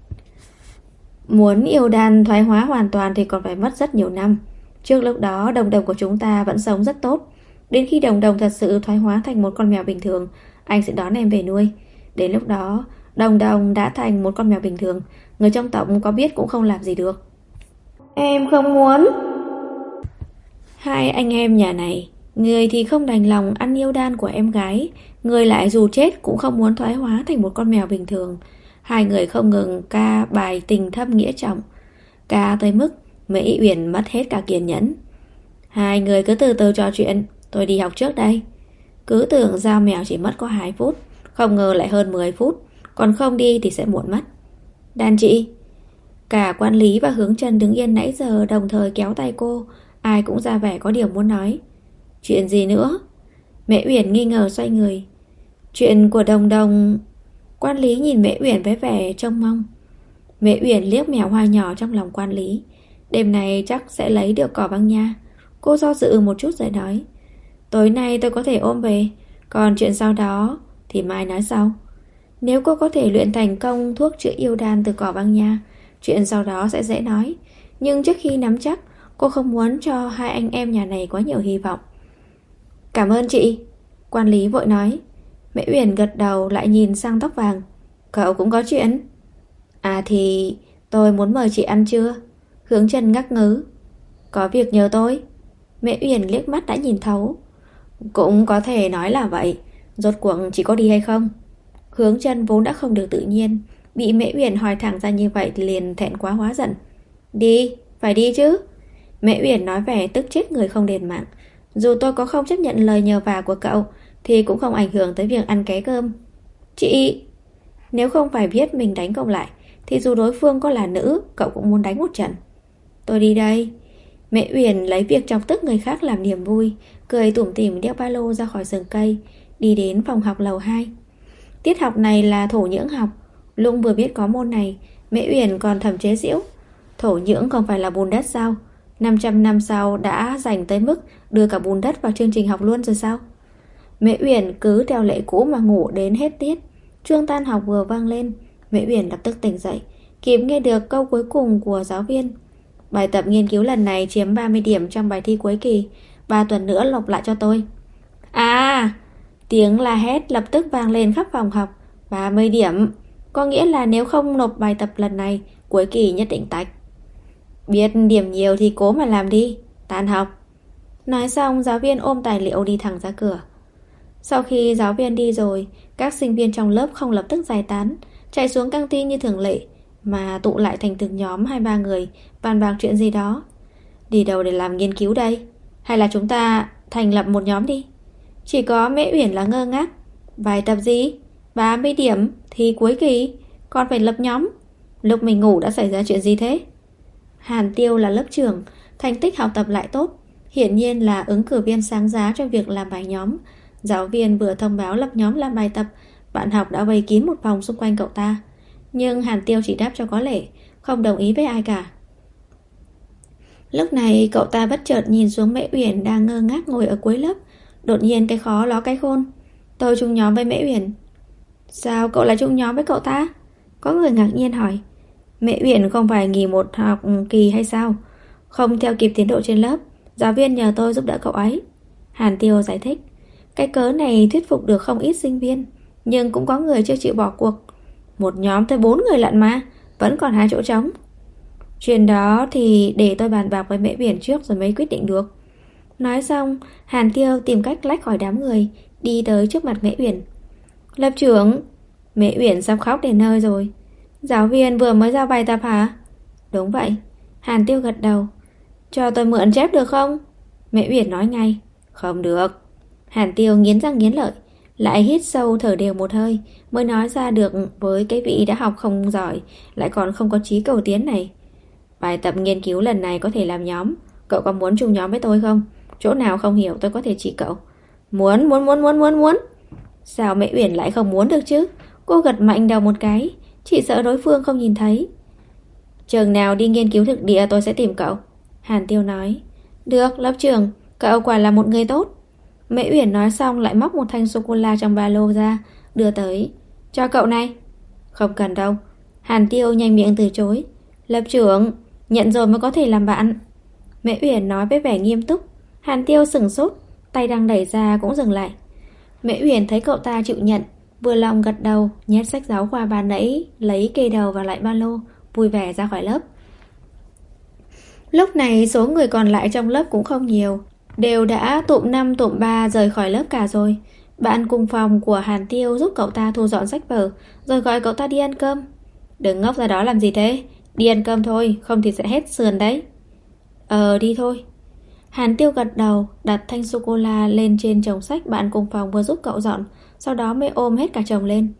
Muốn yêu đan thoái hóa hoàn toàn thì còn phải mất rất nhiều năm. Trước lúc đó Đồng Đồng của chúng ta vẫn sống rất tốt. Đến khi Đồng Đồng thật sự thoái hóa thành một con mèo bình thường, anh sẽ đón em về nuôi. Đến lúc đó Đồng Đồng đã thành một con mèo bình thường, người trong tộc có biết cũng không làm gì được. Em không muốn. Hai anh em nhà này, người thì không đành lòng ăn yêu đan của em gái, người lại dù chết cũng không muốn thoái hóa thành một con mèo bình thường. Hai người không ngừng ca bài tình thâm nghĩa trọng, ca tới mức Mễ Uyển mất hết cả kiên nhẫn. Hai người cứ từ từ trò chuyện, tôi đi học trước đây. Cứ tưởng giao mèo chỉ mất có 2 phút, không ngờ lại hơn 10 phút, còn không đi thì sẽ muộn mất. Đàn chị. Cả quản lý và Hướng Trần đứng yên nãy giờ đồng thời kéo tay cô, ai cũng ra vẻ có điều muốn nói. Chuyện gì nữa? Mễ Uyển nghi ngờ xoay người. Chuyện của Đồng Đồng. Quản lý nhìn Mễ Uyển với vẻ trông mong. Mễ Uyển liếc mèo hoa nhỏ trong lòng quản lý. Đêm nay chắc sẽ lấy được cỏ băng nha. Cô do dự một chút rồi nói. Tối nay tôi có thể ôm về, còn chuyện sau đó thì mai nói sau. Nếu cô có thể luyện thành công thuốc chữa yêu đan từ cỏ băng nha, chuyện sau đó sẽ dễ nói. Nhưng trước khi nắm chắc, cô không muốn cho hai anh em nhà này quá nhiều hy vọng. Cảm ơn chị. Quản lý vội nói. Mễ Uyển gật đầu lại nhìn sang tóc vàng. Cậu cũng có chuyện? À thì tôi muốn mời chị ăn trưa. Hướng Trần ngắc ngứ. Có việc nhờ tôi? Mễ Uyển liếc mắt đã nhìn thấu. Cũng có thể nói là vậy. Rốt cuộc chị có đi hay không? Hướng Trần vốn đã không được tự nhiên, bị Mễ Uyển hỏi thẳng ra như vậy thì liền thẹn quá hóa giận. Đi, phải đi chứ. Mễ Uyển nói vẻ tức chết người không đền mạng. Dù tôi có không chấp nhận lời nhờ vả của cậu thì cũng không ảnh hưởng tới việc ăn ké cơm. Chị, nếu không phải biết mình đánh công lại thì dù đối phương có là nữ, cậu cũng muốn đánh một trận. Tôi đi đây. Mễ Uyển lấy việc chọc tức người khác làm niềm vui, cười tủm tỉm đeo ba lô ra khỏi rừng cây, đi đến phòng học lầu 2. Tiết học này là thổ nhưỡng học. Lung vừa biết có môn này, Mễ Uyển còn thầm chế giễu. Thổ nhưỡng không phải là bùn đất sao? 500 năm sau đã dành tới mức đưa cả bùn đất vào chương trình học luôn rồi sao? Mễ Uyển cứ theo lệ cũ mà ngủ đến hết tiết. Chuông tan học vừa vang lên, Mễ Uyển lập tức tỉnh dậy, kịp nghe được câu cuối cùng của giáo viên. Bài tập nghiên cứu lần này chiếm 30 điểm trong bài thi cuối kỳ, 3 tuần nữa nộp lại cho tôi. À, tiếng la hét lập tức vang lên khắp phòng học. 30 điểm, có nghĩa là nếu không nộp bài tập lần này, cuối kỳ nhất định tạch. Biết điểm nhiều thì cố mà làm đi, tan học. Nói xong, giáo viên ôm tài liệu đi thẳng ra cửa. Sau khi giáo viên đi rồi, các sinh viên trong lớp không lập tức giải tán, chạy xuống căng tin như thường lệ, mà tụ lại thành từng nhóm 2-3 người, bàn bạc chuyện gì đó. Đi đâu để làm nghiên cứu đây? Hay là chúng ta thành lập một nhóm đi? Chỉ có Mễ Uyển là ngơ ngác. Bài tập gì? 30 điểm thì cuối kỳ, còn phải lập nhóm. Lúc mình ngủ đã xảy ra chuyện gì thế? Hàn Tiêu là lớp trưởng, thành tích học tập lại tốt, hiển nhiên là ứng cử viên sáng giá cho việc làm bài nhóm. Giáo viên vừa thông báo lập nhóm làm bài tập, bạn học đã vây kín một vòng xung quanh cậu ta. Nhưng Hàn Tiêu chỉ đáp cho có lệ, không đồng ý với ai cả. Lúc này cậu ta bất chợt nhìn xuống Mễ Uyển đang ngơ ngác ngồi ở cuối lớp. Đột nhiên cái khó ló cái khôn. Tôi chung nhóm với Mễ Uyển. Sao cậu lại chung nhóm với cậu ta? Có người ngạc nhiên hỏi. Mễ Uyển không phải nghỉ một học kỳ hay sao? Không theo kịp tiến độ trên lớp, giáo viên nhờ tôi giúp đỡ cậu ấy. Hàn Tiêu giải thích. Cái cớ này thuyết phục được không ít sinh viên, nhưng cũng có người chưa chịu bỏ cuộc. Một nhóm tới 4 người lận mà, vẫn còn 2 chỗ trống. Chuyện đó thì để tôi bàn bạc với Mễ Uyển trước rồi mới quyết định được. Nói xong, Hàn Tiêu tìm cách lách khỏi đám người, đi tới trước mặt Mễ Uyển. Lớp trưởng, Mễ Uyển sắp khóc đến nơi rồi. Giáo viên vừa mới giao bài tập hả? Đúng vậy. Hàn Tiêu gật đầu. Cho tôi mượn chép được không? Mễ Uyển nói ngay. Không được. Hàn Tiêu nghiến răng nghiến lợi, lại hít sâu thở đều một hơi, mới nói ra được với cái vị đã học không giỏi, lại còn không có chí cầu tiến này. Bài tập nghiên cứu lần này có thể làm nhóm. Cậu có muốn chung nhóm với tôi không? Chỗ nào không hiểu tôi có thể chỉ cậu. Muốn. Sao Mễ Uyển lại không muốn được chứ? Cô gật mạnh đầu một cái, chỉ sợ đối phương không nhìn thấy. Trường nào đi nghiên cứu thực địa tôi sẽ tìm cậu. Hàn Tiêu nói. Được, lớp trưởng, cậu quả là một người tốt. Mễ Uyển nói xong lại móc một thanh sô-cô-la trong ba lô ra, đưa tới. Cho cậu này. Không cần đâu. Hàn Tiêu nhanh miệng từ chối. Lớp trưởng, nhận rồi mới có thể làm bạn. Mễ Uyển nói với vẻ nghiêm túc. Hàn Tiêu sửng sốt, tay đang đẩy ra cũng dừng lại. Mễ Uyển thấy cậu ta chịu nhận, vừa lòng gật đầu, nhét sách giáo khoa ban nãy, lấy kê đầu vào lại ba lô, vui vẻ ra khỏi lớp. Lúc này số người còn lại trong lớp cũng không nhiều, đều đã tụm 5 tụm 3 rời khỏi lớp cả rồi. Bạn cùng phòng của Hàn Tiêu giúp cậu ta thu dọn sách vở, rồi gọi cậu ta đi ăn cơm. Đừng ngốc ra đó làm gì thế? Đi ăn cơm thôi, không thì sẽ hết sườn đấy. Đi thôi. Hàn Tiêu gật đầu, đặt thanh sô-cô-la lên trên chồng sách bạn cùng phòng vừa giúp cậu dọn, sau đó mới ôm hết cả chồng lên.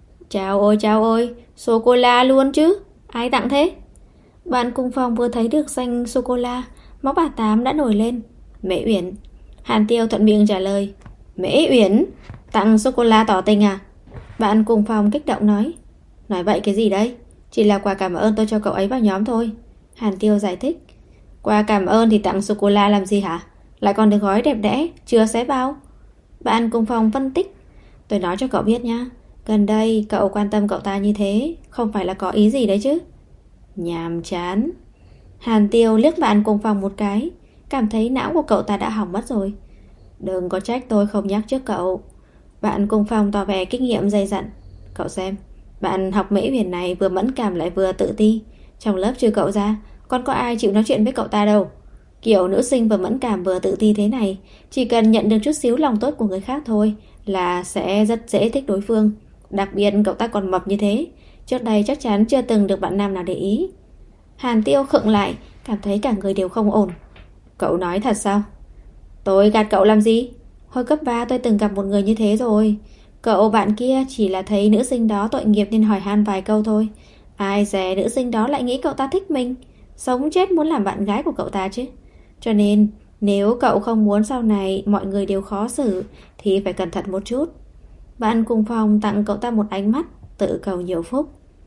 Chào ôi, sô-cô-la luôn chứ, ai tặng thế? Bạn cùng phòng vừa thấy được danh sô-cô-la, máu bà Tám đã nổi lên. Mễ Uyển. Hàn Tiêu thuận miệng trả lời. Mễ Uyển, tặng sô-cô-la tỏ tình à? Bạn cùng phòng kích động nói. Nói vậy cái gì đấy? Chỉ là quà cảm ơn tôi cho cậu ấy vào nhóm thôi. Hàn Tiêu giải thích. Quà cảm ơn thì tặng sô-cô-la làm gì hả? Lại còn được gói đẹp đẽ, chưa xé bao. Bạn cùng phòng phân tích. Tôi nói cho cậu biết nhá, gần đây cậu quan tâm cậu ta như thế, không phải là có ý gì đấy chứ? Nhàm chán. Hàn Tiêu liếc bạn cùng phòng một cái, cảm thấy não của cậu ta đã hỏng mất rồi. Đừng có trách tôi không nhắc trước cậu. Bạn cùng phòng tỏ vẻ kinh nghiệm dày dặn. Cậu xem, bạn học Mễ Uyển này vừa mẫn cảm lại vừa tự ti. Trong lớp trừ cậu ra, còn có ai chịu nói chuyện với cậu ta đâu. Kiểu nữ sinh vừa mẫn cảm vừa tự ti thế này, chỉ cần nhận được chút xíu lòng tốt của người khác thôi là sẽ rất dễ thích đối phương. Đặc biệt cậu ta còn mập như thế, trước đây chắc chắn chưa từng được bạn nam nào để ý. Hàn Tiêu khựng lại, cảm thấy cả người đều không ổn. Cậu nói thật sao? Tôi gạt cậu làm gì? Hồi cấp 3 tôi từng gặp một người như thế rồi. Cậu bạn kia chỉ là thấy nữ sinh đó tội nghiệp nên hỏi han vài câu thôi. Ai dè nữ sinh đó lại nghĩ cậu ta thích mình, sống chết muốn làm bạn gái của cậu ta chứ. Cho nên nếu cậu không muốn sau này mọi người đều khó xử thì phải cẩn thận một chút. Bạn cùng phòng tặng cậu ta một ánh mắt, tự cầu nhiều phúc.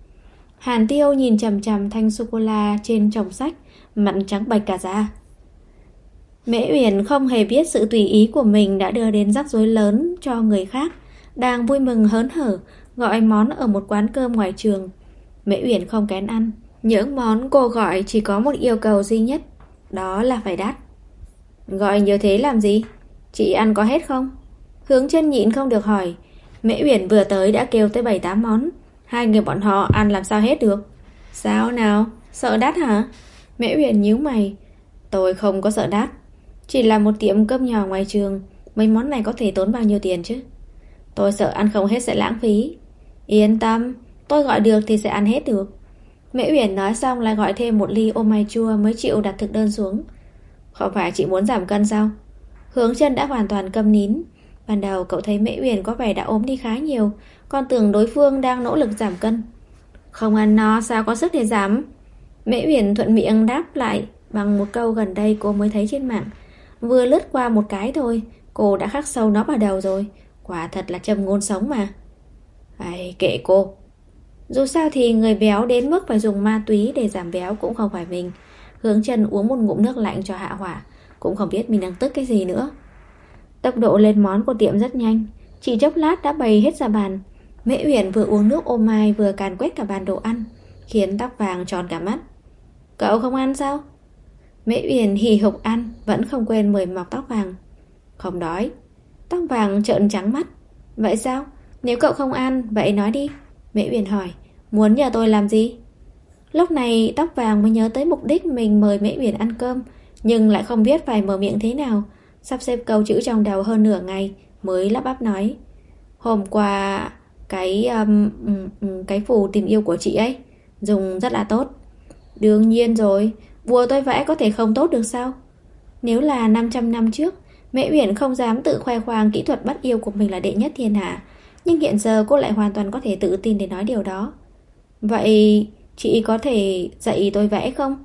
Hàn Tiêu nhìn chằm chằm thanh sô-cô-la trên chồng sách, mặt trắng bệch cả da. Mễ Uyển không hề biết sự tùy ý của mình đã đưa đến rắc rối lớn cho người khác. Đang vui mừng hớn hở, gọi món ở một quán cơm ngoài trường. Mễ Uyển không kén ăn. Những món cô gọi chỉ có một yêu cầu duy nhất, đó là phải đắt. Gọi nhiều thế làm gì? Chị ăn có hết không? Hướng Chân nhịn không được hỏi. Mễ Uyển vừa tới đã kêu tới 7-8 món. Hai người bọn họ ăn làm sao hết được? Sao nào? Sợ đắt hả? Mễ Uyển nhíu mày. Tôi không có sợ đắt. Chỉ là một tiệm cơm nhỏ ngoài trường. Mấy món này có thể tốn bao nhiêu tiền chứ? Tôi sợ ăn không hết sẽ lãng phí. Yên tâm, tôi gọi được thì sẽ ăn hết được. Mễ Uyển nói xong lại gọi thêm một ly ô mai chua mới chịu đặt thực đơn xuống. Không phải chị muốn giảm cân sao? Hướng Chân đã hoàn toàn câm nín. Ban đầu cậu thấy Mễ Uyển có vẻ đã ốm đi khá nhiều, còn tưởng đối phương đang nỗ lực giảm cân. Không ăn no sao có sức để giảm? Mễ Uyển thuận miệng đáp lại bằng một câu gần đây cô mới thấy trên mạng. Vừa lướt qua một cái thôi, cô đã khắc sâu nó vào đầu rồi. Quả thật là châm ngôn sống mà. Ai, kệ cô. Dù sao thì người béo đến mức phải dùng ma túy để giảm béo cũng không phải mình. Hướng Chân uống một ngụm nước lạnh cho hạ hỏa, cũng không biết mình đang tức cái gì nữa. Tốc độ lên món của tiệm rất nhanh, chỉ chốc lát đã bày hết ra bàn. Mễ Uyển vừa uống nước ô mai vừa càn quét cả bàn đồ ăn, khiến Tóc Vàng tròn cả mắt. Cậu không ăn sao? Mễ Uyển hì hục ăn, vẫn không quên mời mọc Tóc Vàng. Không đói. Tóc Vàng trợn trắng mắt. Vậy sao? Nếu cậu không ăn, vậy nói đi. Mễ Uyển hỏi, muốn nhờ tôi làm gì? Lúc này Tóc Vàng mới nhớ tới mục đích mình mời Mễ Uyển ăn cơm, nhưng lại không biết phải mở miệng thế nào. Sắp xếp câu chữ trong đầu hơn nửa ngày mới lắp bắp nói, hôm qua cái phù tình yêu của chị ấy dùng rất là tốt. Đương nhiên rồi, bùa tôi vẽ có thể không tốt được sao? Nếu là 500 năm trước, Mễ Uyển không dám tự khoe khoang kỹ thuật bắt yêu của mình là đệ nhất thiên hạ, nhưng hiện giờ cô lại hoàn toàn có thể tự tin để nói điều đó. Vậy chị có thể dạy tôi vẽ không?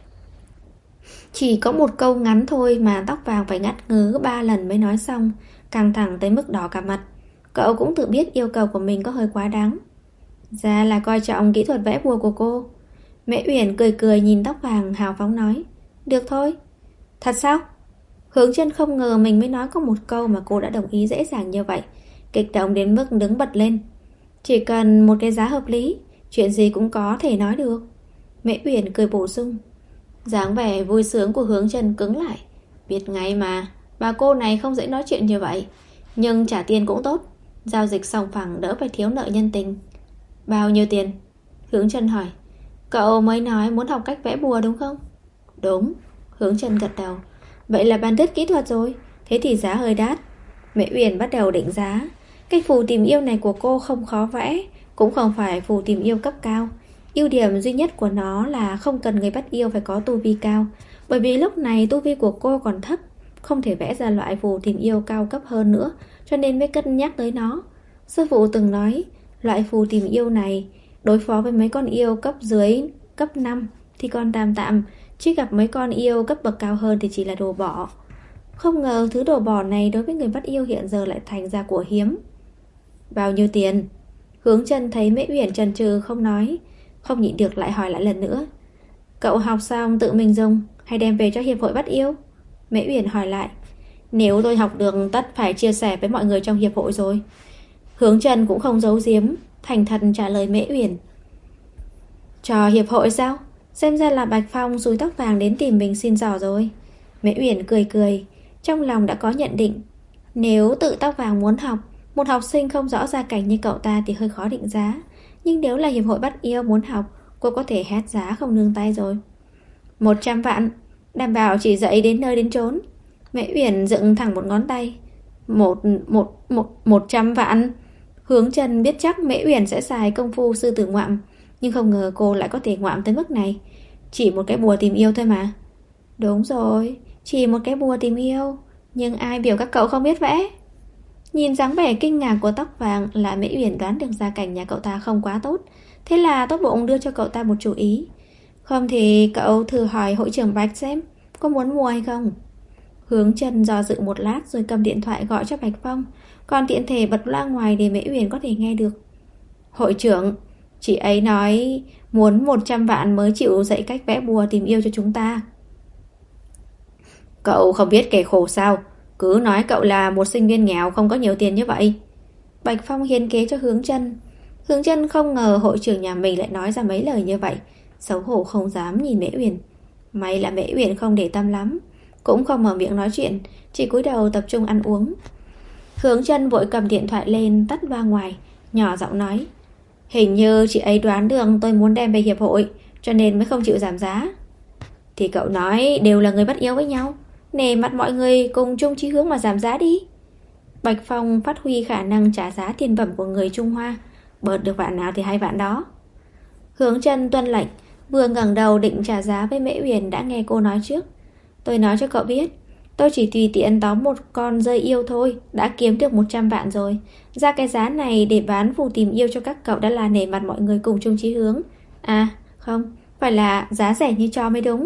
Chỉ có một câu ngắn thôi mà Tóc Vàng phải ngắt ngứ 3 lần mới nói xong, căng thẳng tới mức đỏ cả mặt. Cậu cũng tự biết yêu cầu của mình có hơi quá đáng. Ra là coi trọng kỹ thuật vẽ bùa của cô. Mễ Uyển cười cười nhìn Tóc Vàng hào phóng nói, được thôi. Thật sao? Hướng Chân không ngờ mình mới nói có một câu mà cô đã đồng ý dễ dàng như vậy, kích động đến mức đứng bật lên. Chỉ cần một cái giá hợp lý, chuyện gì cũng có thể nói được. Mễ Uyển cười bổ sung. Dáng vẻ vui sướng của Hướng Chân cứng lại. Biết ngay mà, bà cô này không dễ nói chuyện như vậy, nhưng trả tiền cũng tốt, giao dịch sòng phẳng đỡ phải thiếu nợ nhân tình. Bao nhiêu tiền? Hướng Chân hỏi. Cậu mới nói muốn học cách vẽ bùa đúng không? Đúng. Hướng Chân gật đầu. Vậy là bạn đứt kỹ thuật rồi, thế thì giá hơi đắt. Mễ Uyển bắt đầu định giá. Cái phù tìm yêu này của cô không khó vẽ, cũng không phải phù tìm yêu cấp cao. Ưu điểm duy nhất của nó là không cần người bắt yêu phải có tu vi cao, bởi vì lúc này tu vi của cô còn thấp, không thể vẽ ra loại phù tìm yêu cao cấp hơn nữa, cho nên mới cân nhắc tới nó. Sư phụ từng nói, loại phù tìm yêu này đối phó với mấy con yêu cấp dưới cấp 5 thì còn tạm tạm, chứ gặp mấy con yêu cấp bậc cao hơn thì chỉ là đồ bỏ. Không ngờ thứ đồ bỏ này đối với người bắt yêu hiện giờ lại thành ra của hiếm. Bao nhiêu tiền? Hướng Chân thấy Mễ Uyển chần chừ không nói, không nhịn được lại hỏi lại lần nữa. Cậu học xong tự mình dùng hay đem về cho hiệp hội bắt yêu? Mễ Uyển hỏi lại. Nếu tôi học được tất phải chia sẻ với mọi người trong hiệp hội rồi. Hướng Chân cũng không giấu giếm, thành thật trả lời Mễ Uyển. Cho hiệp hội sao? Xem ra là Bạch Phong xúi Tóc Vàng đến tìm mình xin giỏ rồi. Mễ Uyển cười cười, trong lòng đã có nhận định. Nếu tự Tóc Vàng muốn học, một học sinh không rõ gia cảnh như cậu ta thì hơi khó định giá. Nhưng nếu là hiệp hội bắt yêu muốn học, cô có thể hét giá không nương tay rồi. 100 vạn, đảm bảo chỉ dạy đến nơi đến chốn. Mễ Uyển dựng thẳng một ngón tay. 100 vạn. Hướng Chân biết chắc Mễ Uyển sẽ xài công phu sư tử ngoạm, nhưng không ngờ cô lại có thể ngoạm tới mức này. Chỉ một cái bùa tìm yêu thôi mà. Đúng rồi, chỉ một cái bùa tìm yêu, nhưng ai biểu các cậu không biết vẽ. Nhìn dáng vẻ kinh ngạc của Tóc Vàng là Mễ Uyển đoán được gia cảnh nhà cậu ta không quá tốt, thế là tốt bụng đưa cho cậu ta một chủ ý. Không thì cậu thử hỏi hội trưởng Bạch xem có muốn mua hay không. Hướng Chân do dự một lát rồi cầm điện thoại gọi cho Bạch Phong, còn tiện thể bật loa ngoài để Mễ Uyển có thể nghe được. Hội trưởng, chị ấy nói muốn 100 vạn mới chịu dạy cách vẽ bùa tìm yêu cho chúng ta. Cậu không biết kẻ khổ sao? Cứ nói cậu là một sinh viên nghèo không có nhiều tiền như vậy. Bạch Phong hiến kế cho Hướng Chân. Hướng Chân không ngờ hội trưởng nhà mình lại nói ra mấy lời như vậy, xấu hổ không dám nhìn Mễ Uyển. May là Mễ Uyển không để tâm lắm, cũng không mở miệng nói chuyện, chỉ cúi đầu tập trung ăn uống. Hướng Chân vội cầm điện thoại lên tắt loa ngoài, nhỏ giọng nói: hình như chị ấy đoán được tôi muốn đem về hiệp hội, cho nên mới không chịu giảm giá. Thì cậu nói đều là người bắt yêu với nhau, nể mặt mọi người cùng chung chí hướng mà giảm giá đi. Bạch Phong phát huy khả năng trả giá thiên bẩm của người Trung Hoa, bớt được vạn nào thì hay vạn đó. Hướng Chân tuân lệnh, vừa ngẩng đầu định trả giá với Mễ Uyển đã nghe cô nói trước. Tôi nói cho cậu biết, tôi chỉ tùy tiện tóm một con dơi yêu thôi, đã kiếm được 100 vạn rồi. Ra cái giá này để bán phù tìm yêu cho các cậu đã là nể mặt mọi người cùng chung chí hướng. À, không, phải là giá rẻ như cho mới đúng.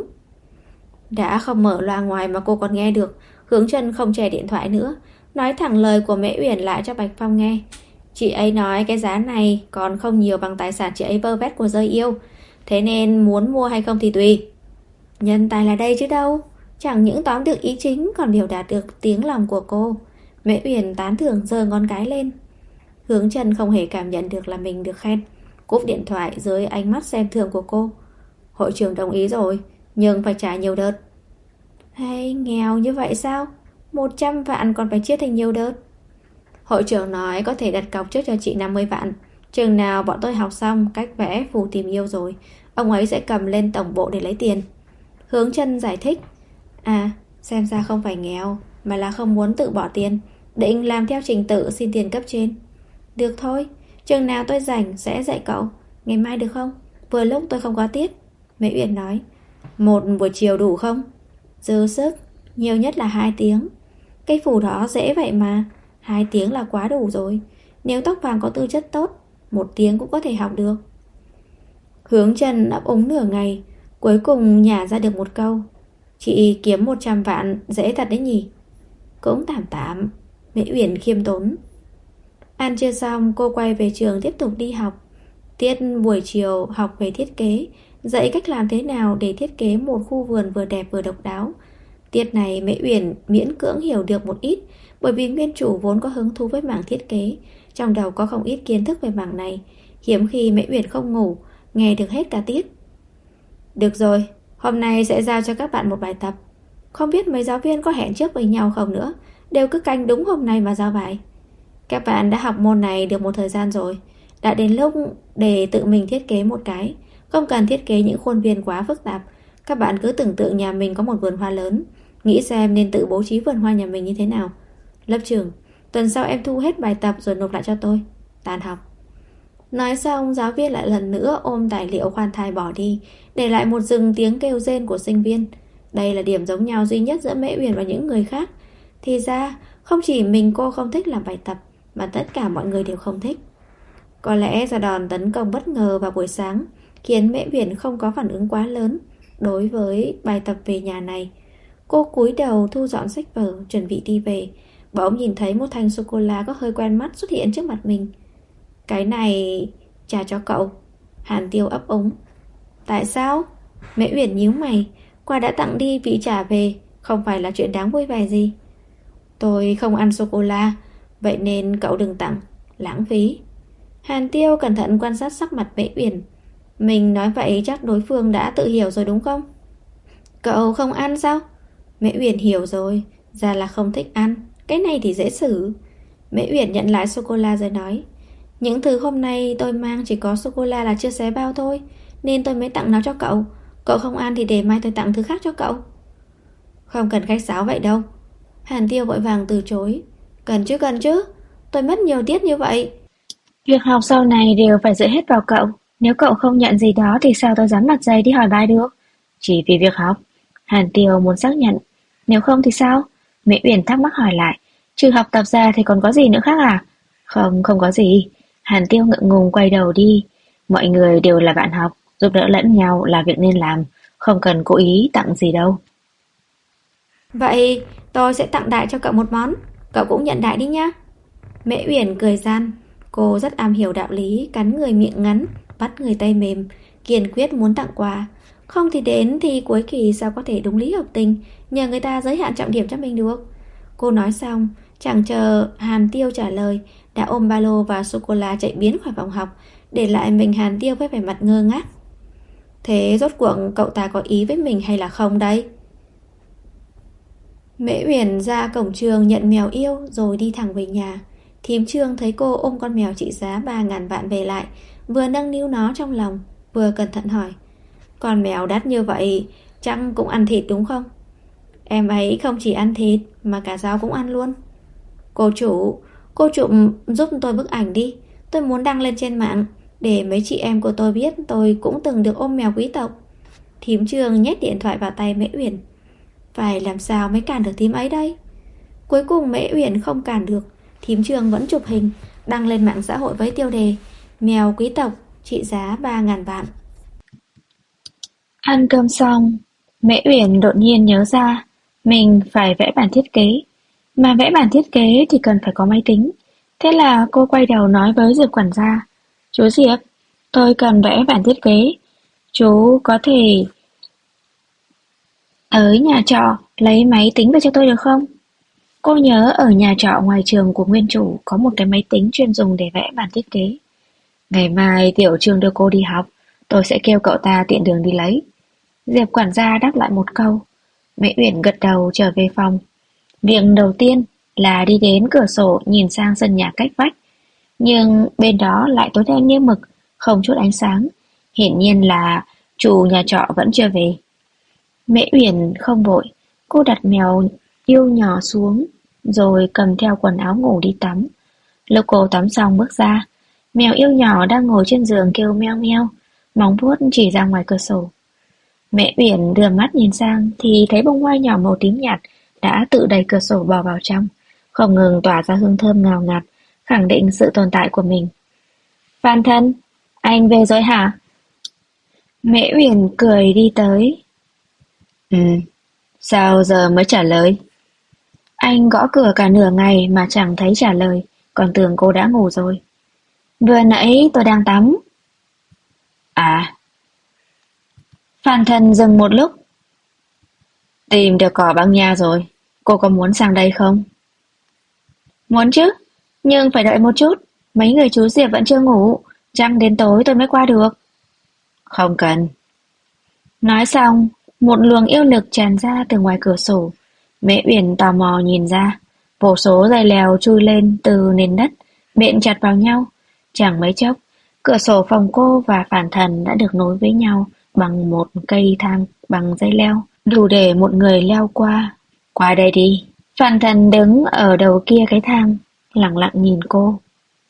Đã không mở loa ngoài mà cô còn nghe được, Hướng Chân không che điện thoại nữa, nói thẳng lời của Mễ Uyển lại cho Bạch Phong nghe. Chị ấy nói cái giá này còn không nhiều bằng tài sản chị ấy vơ vét của dơi yêu, thế nên muốn mua hay không thì tùy. Nhân tài là đây chứ đâu, chẳng những tóm được ý chính còn biểu đạt được tiếng lòng của cô. Mễ Uyển tán thưởng giơ ngón cái lên. Hướng Chân không hề cảm nhận được là mình được khen, cúp điện thoại dưới ánh mắt xem thường của cô. Hội trưởng đồng ý rồi, nhưng phải trả nhiều đợt. Hay nghèo như vậy sao? 100 vạn còn phải chia thành nhiều đợt. Hội trưởng nói có thể đặt cọc trước cho chị 50 vạn. Chừng nào bọn tôi học xong cách vẽ phù tìm yêu rồi, ông ấy sẽ cầm lên tổng bộ để lấy tiền. Hướng Chân giải thích. À, xem ra không phải nghèo, mà là không muốn tự bỏ tiền, định làm theo trình tự xin tiền cấp trên. Được thôi, chừng nào tôi rảnh sẽ dạy cậu. Ngày mai được không? Vừa lúc tôi không có tiết. Mễ Uyển nói. Một buổi chiều đủ không? Dư sức, nhiều nhất là 2 tiếng. Cái phù đó dễ vậy mà, 2 tiếng là quá đủ rồi. Nếu tóc vàng có tư chất tốt, 1 tiếng cũng có thể học được. Hướng Chân ấp úng nửa ngày, cuối cùng nhả ra được một câu. Chị kiếm 100 vạn dễ thật đấy nhỉ? Cũng tạm tạm. Mễ Uyển khiêm tốn. Ăn chưa xong, cô quay về trường tiếp tục đi học. Tiết buổi chiều học về thiết kế, dạy cách làm thế nào để thiết kế một khu vườn vừa đẹp vừa độc đáo. Tiết này Mễ Uyển miễn cưỡng hiểu được một ít, bởi vì nguyên chủ vốn có hứng thú với mảng thiết kế, trong đầu có không ít kiến thức về mảng này. Hiếm khi Mễ Uyển không ngủ, nghe được hết cả tiết. Được rồi, hôm nay sẽ giao cho các bạn một bài tập. Không biết mấy giáo viên có hẹn trước với nhau không nữa, đều cứ canh đúng hôm nay mà giao bài. Các bạn đã học môn này được một thời gian rồi, đã đến lúc để tự mình thiết kế một cái. Không cần thiết kế những khuôn viên quá phức tạp. Các bạn cứ tưởng tượng nhà mình có một vườn hoa lớn, nghĩ xem nên tự bố trí vườn hoa nhà mình như thế nào. Lớp trưởng, tuần sau em thu hết bài tập rồi nộp lại cho tôi. Tan học. Nói xong, giáo viên lại lần nữa ôm tài liệu khoan thai bỏ đi, để lại một rừng tiếng kêu rên của sinh viên. Đây là điểm giống nhau duy nhất giữa Mễ Uyển và những người khác. Thì ra, không chỉ mình cô không thích làm bài tập, mà tất cả mọi người đều không thích. Có lẽ do đòn tấn công bất ngờ vào buổi sáng khiến Mễ Uyển không có phản ứng quá lớn đối với bài tập về nhà này. Cô cúi đầu thu dọn sách vở, chuẩn bị đi về. Bỗng nhìn thấy một thanh sô-cô-la có hơi quen mắt xuất hiện trước mặt mình. Cái này trả cho cậu. Hàn Tiêu ấp úng. Tại sao? Mễ Uyển nhíu mày. Quà đã tặng đi bị trả về, không phải là chuyện đáng vui vẻ gì. Tôi không ăn sô-cô-la, vậy nên cậu đừng tặng, lãng phí. Hàn Tiêu cẩn thận quan sát sắc mặt Mễ Uyển. Mình nói vậy chắc đối phương đã tự hiểu rồi đúng không? Cậu không ăn sao? Mễ Uyển hiểu rồi, ra là không thích ăn. Cái này thì dễ xử. Mễ Uyển nhận lại sô-cô-la rồi nói. Những thứ hôm nay tôi mang chỉ có sô-cô-la là chưa xé bao thôi, nên tôi mới tặng nó cho cậu. Cậu không ăn thì để mai tôi tặng thứ khác cho cậu. Không cần khách sáo vậy đâu. Hàn Tiêu vội vàng từ chối. Cần chứ, tôi mất nhiều tiết như vậy. Việc học sau này đều phải dựa hết vào cậu. Nếu cậu không nhận gì đó thì sao tôi dám mặt dày đi hỏi bài được? Chỉ vì việc học. Hàn Tiêu muốn xác nhận. Nếu không thì sao? Mễ Uyển thắc mắc hỏi lại. Trừ học tập ra thì còn có gì nữa khác à? Không có gì. Hàn Tiêu ngượng ngùng quay đầu đi. Mọi người đều là bạn học, giúp đỡ lẫn nhau là việc nên làm, không cần cố ý tặng gì đâu. Vậy tôi sẽ tặng đại cho cậu một món, cậu cũng nhận đại đi nhá. Mễ Uyển cười gian. Cô rất am hiểu đạo lý, cắn người miệng ngắn, bắt người tay mềm, kiên quyết muốn tặng quà. Không thì đến thì cuối kỳ sao có thể đúng lý hợp tình, nhờ người ta giới hạn trọng điểm cho mình được. Cô nói xong, chẳng chờ Hàn Tiêu trả lời, đã ôm ba lô và sô-cô-la chạy biến khỏi phòng học, để lại mình Hàn Tiêu với vẻ mặt ngơ ngác. Thế rốt cuộc cậu ta có ý với mình hay là không đây? Mễ Uyển ra cổng trường nhận mèo yêu rồi đi thẳng về nhà. Thím Trương thấy cô ôm con mèo trị giá 3.000 vạn về lại, vừa nâng niu nó trong lòng, vừa cẩn thận hỏi. Con mèo đắt như vậy, chắc cũng ăn thịt đúng không? Em ấy không chỉ ăn thịt mà cả rau cũng ăn luôn. Cô chụp giúp tôi bức ảnh đi. Tôi muốn đăng lên trên mạng để mấy chị em của tôi biết tôi cũng từng được ôm mèo quý tộc. Thím Trương nhét điện thoại vào tay Mễ Uyển. Phải làm sao mới cản được thím ấy đây? Cuối cùng Mễ Uyển không cản được. Thím Trương vẫn chụp hình, đăng lên mạng xã hội với tiêu đề mèo quý tộc trị giá 3.000 vạn. Ăn cơm xong, Mễ Uyển đột nhiên nhớ ra mình phải vẽ bản thiết kế. Mà vẽ bản thiết kế thì cần phải có máy tính. Thế là cô quay đầu nói với Diệp quản gia. Chú Diệp, tôi cần vẽ bản thiết kế. Chú có thể tới nhà trọ lấy máy tính về cho tôi được không? Cô nhớ ở nhà trọ ngoài trường của nguyên chủ có một cái máy tính chuyên dùng để vẽ bản thiết kế. Ngày mai Tiểu Trương đưa cô đi học, tôi sẽ kêu cậu ta tiện đường đi lấy. Diệp quản gia đáp lại một câu. Mễ Uyển gật đầu trở về phòng. Việc đầu tiên là đi đến cửa sổ nhìn sang sân nhà cách vách. Nhưng bên đó lại tối đen như mực, không chút ánh sáng. Hiển nhiên là chủ nhà trọ vẫn chưa về. Mễ Uyển không vội, cô đặt mèo yêu nhỏ xuống, rồi cầm theo quần áo ngủ đi tắm. Lúc cô tắm xong bước ra, mèo yêu nhỏ đang ngồi trên giường kêu meo meo, móng vuốt chỉ ra ngoài cửa sổ. Mễ Uyển đưa mắt nhìn sang thì thấy bông hoa nhỏ màu tím nhạt đã tự đẩy cửa sổ bò vào trong, không ngừng tỏa ra hương thơm ngào ngạt, khẳng định sự tồn tại của mình. Phan thân, anh về rồi hả? Mễ Uyển cười đi tới. Sao giờ mới trả lời? Anh gõ cửa cả nửa ngày mà chẳng thấy trả lời, còn tưởng cô đã ngủ rồi. Vừa nãy tôi đang tắm. À. Phan thân dừng một lúc. Tìm được cỏ băng nha rồi, cô có muốn sang đây không? Muốn chứ, nhưng phải đợi một chút, mấy người chú Diệp vẫn chưa ngủ, chắc đến tối tôi mới qua được. Không cần. Nói xong, một luồng yêu lực tràn ra từ ngoài cửa sổ. Mễ Uyển tò mò nhìn ra, vô số dây leo chui lên từ nền đất, bện chặt vào nhau. Chẳng mấy chốc, cửa sổ phòng cô và Phản Thần đã được nối với nhau bằng một cây thang bằng dây leo, đủ để một người leo qua. Qua đây đi. Phản Thần đứng ở đầu kia cái thang, lặng lặng nhìn cô.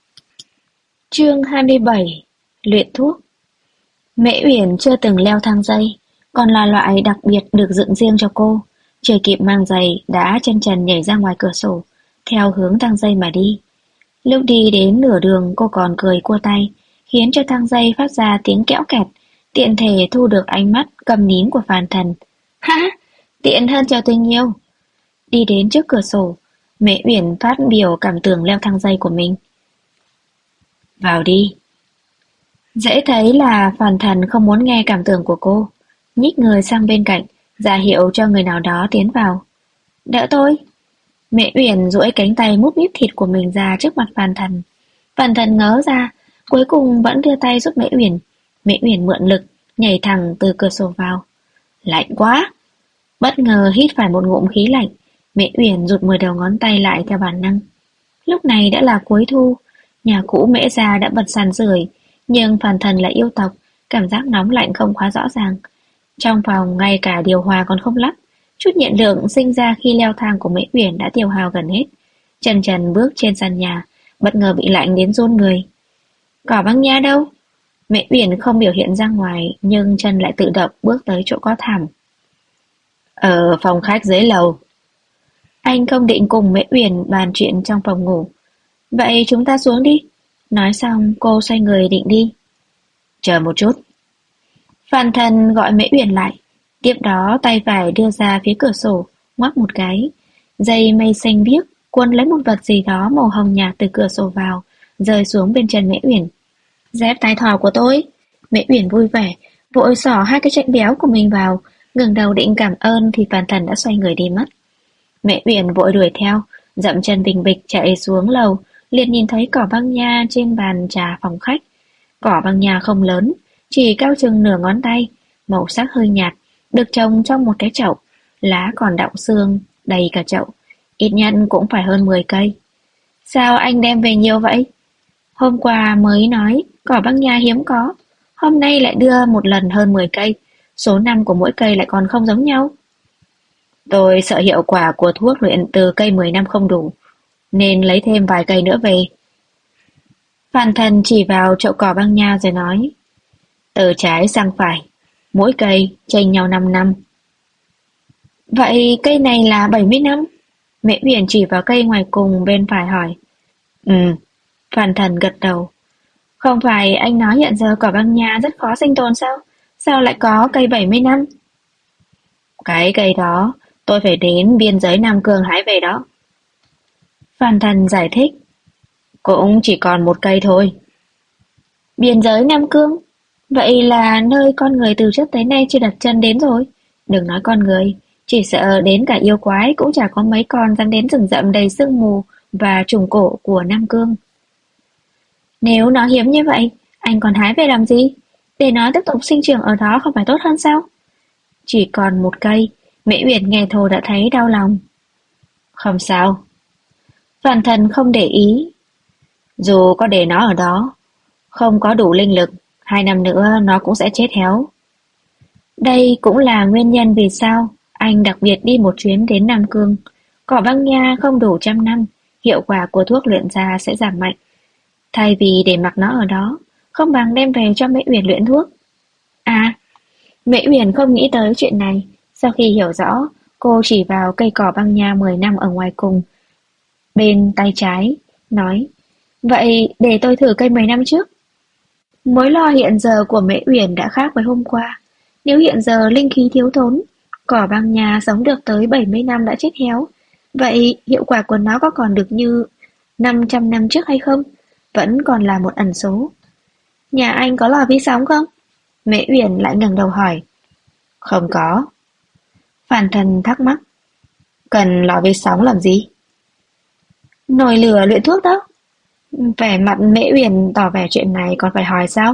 Chương 27. Luyện thuốc. Mễ Uyển chưa từng leo thang dây, còn là loại đặc biệt được dựng riêng cho cô. Chưa kịp mang giày đã chân trần nhảy ra ngoài cửa sổ, theo hướng thang dây mà đi. Lúc đi đến nửa đường cô còn cười cua tay, khiến cho thang dây phát ra tiếng kéo kẹt, tiện thể thu được ánh mắt cầm nín của Phàn Thần. Ha, tiện hơn cho tôi nhiều. Đi đến trước cửa sổ, Mễ Uyển phát biểu cảm tưởng leo thang dây của mình. Vào đi. Dễ thấy là Phàn Thần không muốn nghe cảm tưởng của cô, nhích người sang bên cạnh, ra hiệu cho người nào đó tiến vào. Đỡ tôi. Mễ Uyển duỗi cánh tay mút míp thịt của mình ra trước mặt Phàn Thần. Phàn Thần ngớ ra, cuối cùng vẫn đưa tay giúp Mễ Uyển. Mễ Uyển mượn lực, nhảy thẳng từ cửa sổ vào. Lạnh quá. Bất ngờ hít phải một ngụm khí lạnh, Mễ Uyển rụt 10 đầu ngón tay lại theo bản năng. Lúc này đã là cuối thu, nhà cũ Mễ gia đã bật sàn sưởi, nhưng Phàn Thần là yêu tộc, cảm giác nóng lạnh không quá rõ ràng. Trong phòng ngay cả điều hòa còn không lắp, chút nhiệt lượng sinh ra khi leo thang của Mễ Uyển đã tiêu hao gần hết. Chân trần bước trên sàn nhà, bất ngờ bị lạnh đến run người. Cỏ băng nha đâu? Mễ Uyển không biểu hiện ra ngoài, nhưng chân lại tự động bước tới chỗ có thảm. Ở phòng khách dưới lầu. Anh không định cùng Mễ Uyển bàn chuyện trong phòng ngủ. Vậy chúng ta xuống đi. Nói xong cô xoay người định đi. Chờ một chút. Phàn Thần gọi Mễ Uyển lại. Tiếp đó tay phải đưa ra phía cửa sổ, ngoắc một cái. Dây mây xanh biếc cuốn lấy một vật gì đó màu hồng nhạt từ cửa sổ vào, rơi xuống bên chân Mễ Uyển. Dép tay thỏ của tôi. Mễ Uyển vui vẻ, vội xỏ hai cái chạnh béo của mình vào, ngẩng đầu định cảm ơn thì Phan Thần đã xoay người đi mất. Mẹ Uyển vội đuổi theo, dậm chân bình bịch chạy xuống lầu, liền nhìn thấy cỏ băng nha trên bàn trà phòng khách. Cỏ băng nha không lớn, chỉ cao chừng nửa ngón tay, màu sắc hơi nhạt, được trồng trong một cái chậu, lá còn đọng xương, đầy cả chậu, ít nhất cũng phải hơn 10 cây. Sao anh đem về nhiều vậy? Hôm qua mới nói cỏ băng nha hiếm có, hôm nay lại đưa một lần hơn 10 cây, số năm của mỗi cây lại còn không giống nhau. Tôi sợ hiệu quả của thuốc luyện từ cây 10 năm không đủ, nên lấy thêm vài cây nữa về. Phan Thần chỉ vào chậu cỏ băng nha rồi nói, từ trái sang phải, mỗi cây chênh nhau 5 năm. Vậy cây này là 70 năm? Mẹ Uyển chỉ vào cây ngoài cùng bên phải hỏi. Ừ, Phan Thần gật đầu. Không phải anh nói hiện giờ cỏ băng nha rất khó sinh tồn sao? Sao lại có cây 70 năm? Cái cây đó tôi phải đến biên giới Nam Cương hái về đó. Phan Thần giải thích. Cũng chỉ còn một cây thôi. Biên giới Nam Cương? Vậy là nơi con người từ trước tới nay chưa đặt chân đến rồi. Đừng nói con người, chỉ sợ đến cả yêu quái cũng chả có mấy con dám đến rừng rậm đầy sương mù và trùng cổ của Nam Cương. Nếu nó hiếm như vậy, anh còn hái về làm gì? Để nó tiếp tục sinh trưởng ở đó không phải tốt hơn sao? Chỉ còn một cây, Mễ Uyển nghe thôi đã thấy đau lòng. Không sao. Phan Thần không để ý. Dù có để nó ở đó, không có đủ linh lực, 2 năm nữa nó cũng sẽ chết héo. Đây cũng là nguyên nhân vì sao anh đặc biệt đi một chuyến đến Nam Cương. Cỏ băng nha không đủ 100 năm, hiệu quả của thuốc luyện ra sẽ giảm mạnh. Thay vì để mặc nó ở đó, không bằng đem về cho Mễ Uyển luyện thuốc. À, Mễ Uyển không nghĩ tới chuyện này. Sau khi hiểu rõ, cô chỉ vào cây cỏ băng nha 10 năm ở ngoài cùng, bên tay trái, nói, vậy để tôi thử cây 10 năm trước. Mối lo hiện giờ của Mễ Uyển đã khác với hôm qua. Nếu hiện giờ linh khí thiếu thốn, cỏ băng nha sống được tới 70 năm đã chết héo, vậy hiệu quả của nó có còn được như 500 năm trước hay không? Vẫn còn là một ẩn số. Nhà anh có lò vi sóng không? Mễ Uyển lại ngẩng đầu hỏi. Không có. Phan Thần thắc mắc. Cần lò vi sóng làm gì? Nồi lửa luyện thuốc đó. Vẻ mặt Mễ Uyển tỏ vẻ chuyện này còn phải hỏi sao?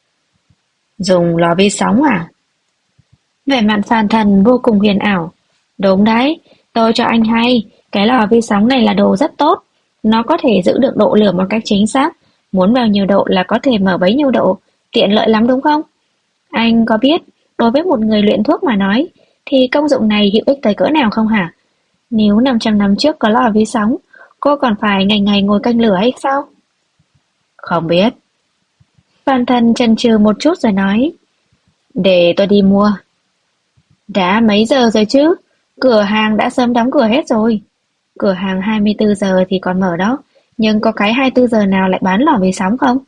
Dùng lò vi sóng à? Vẻ mặt Phan Thần vô cùng huyền ảo. Đúng đấy, tôi cho anh hay, cái lò vi sóng này là đồ rất tốt. Nó có thể giữ được độ lửa một cách chính xác. Muốn bao nhiêu độ là có thể mở bấy nhiêu độ. Tiện lợi lắm đúng không? Anh có biết, đối với một người luyện thuốc mà nói, thì công dụng này hữu ích tới cỡ nào không hả? Nếu 500 năm trước có lò vi sóng, cô còn phải ngày ngày ngồi canh lửa hay sao? Không biết. Phan Thần chần chừ một chút rồi nói. Để tôi đi mua. Đã mấy giờ rồi chứ? Cửa hàng đã sớm đóng cửa hết rồi. Cửa hàng 24 giờ thì còn mở đó, nhưng có cái 24 giờ nào lại bán lò vi sóng không?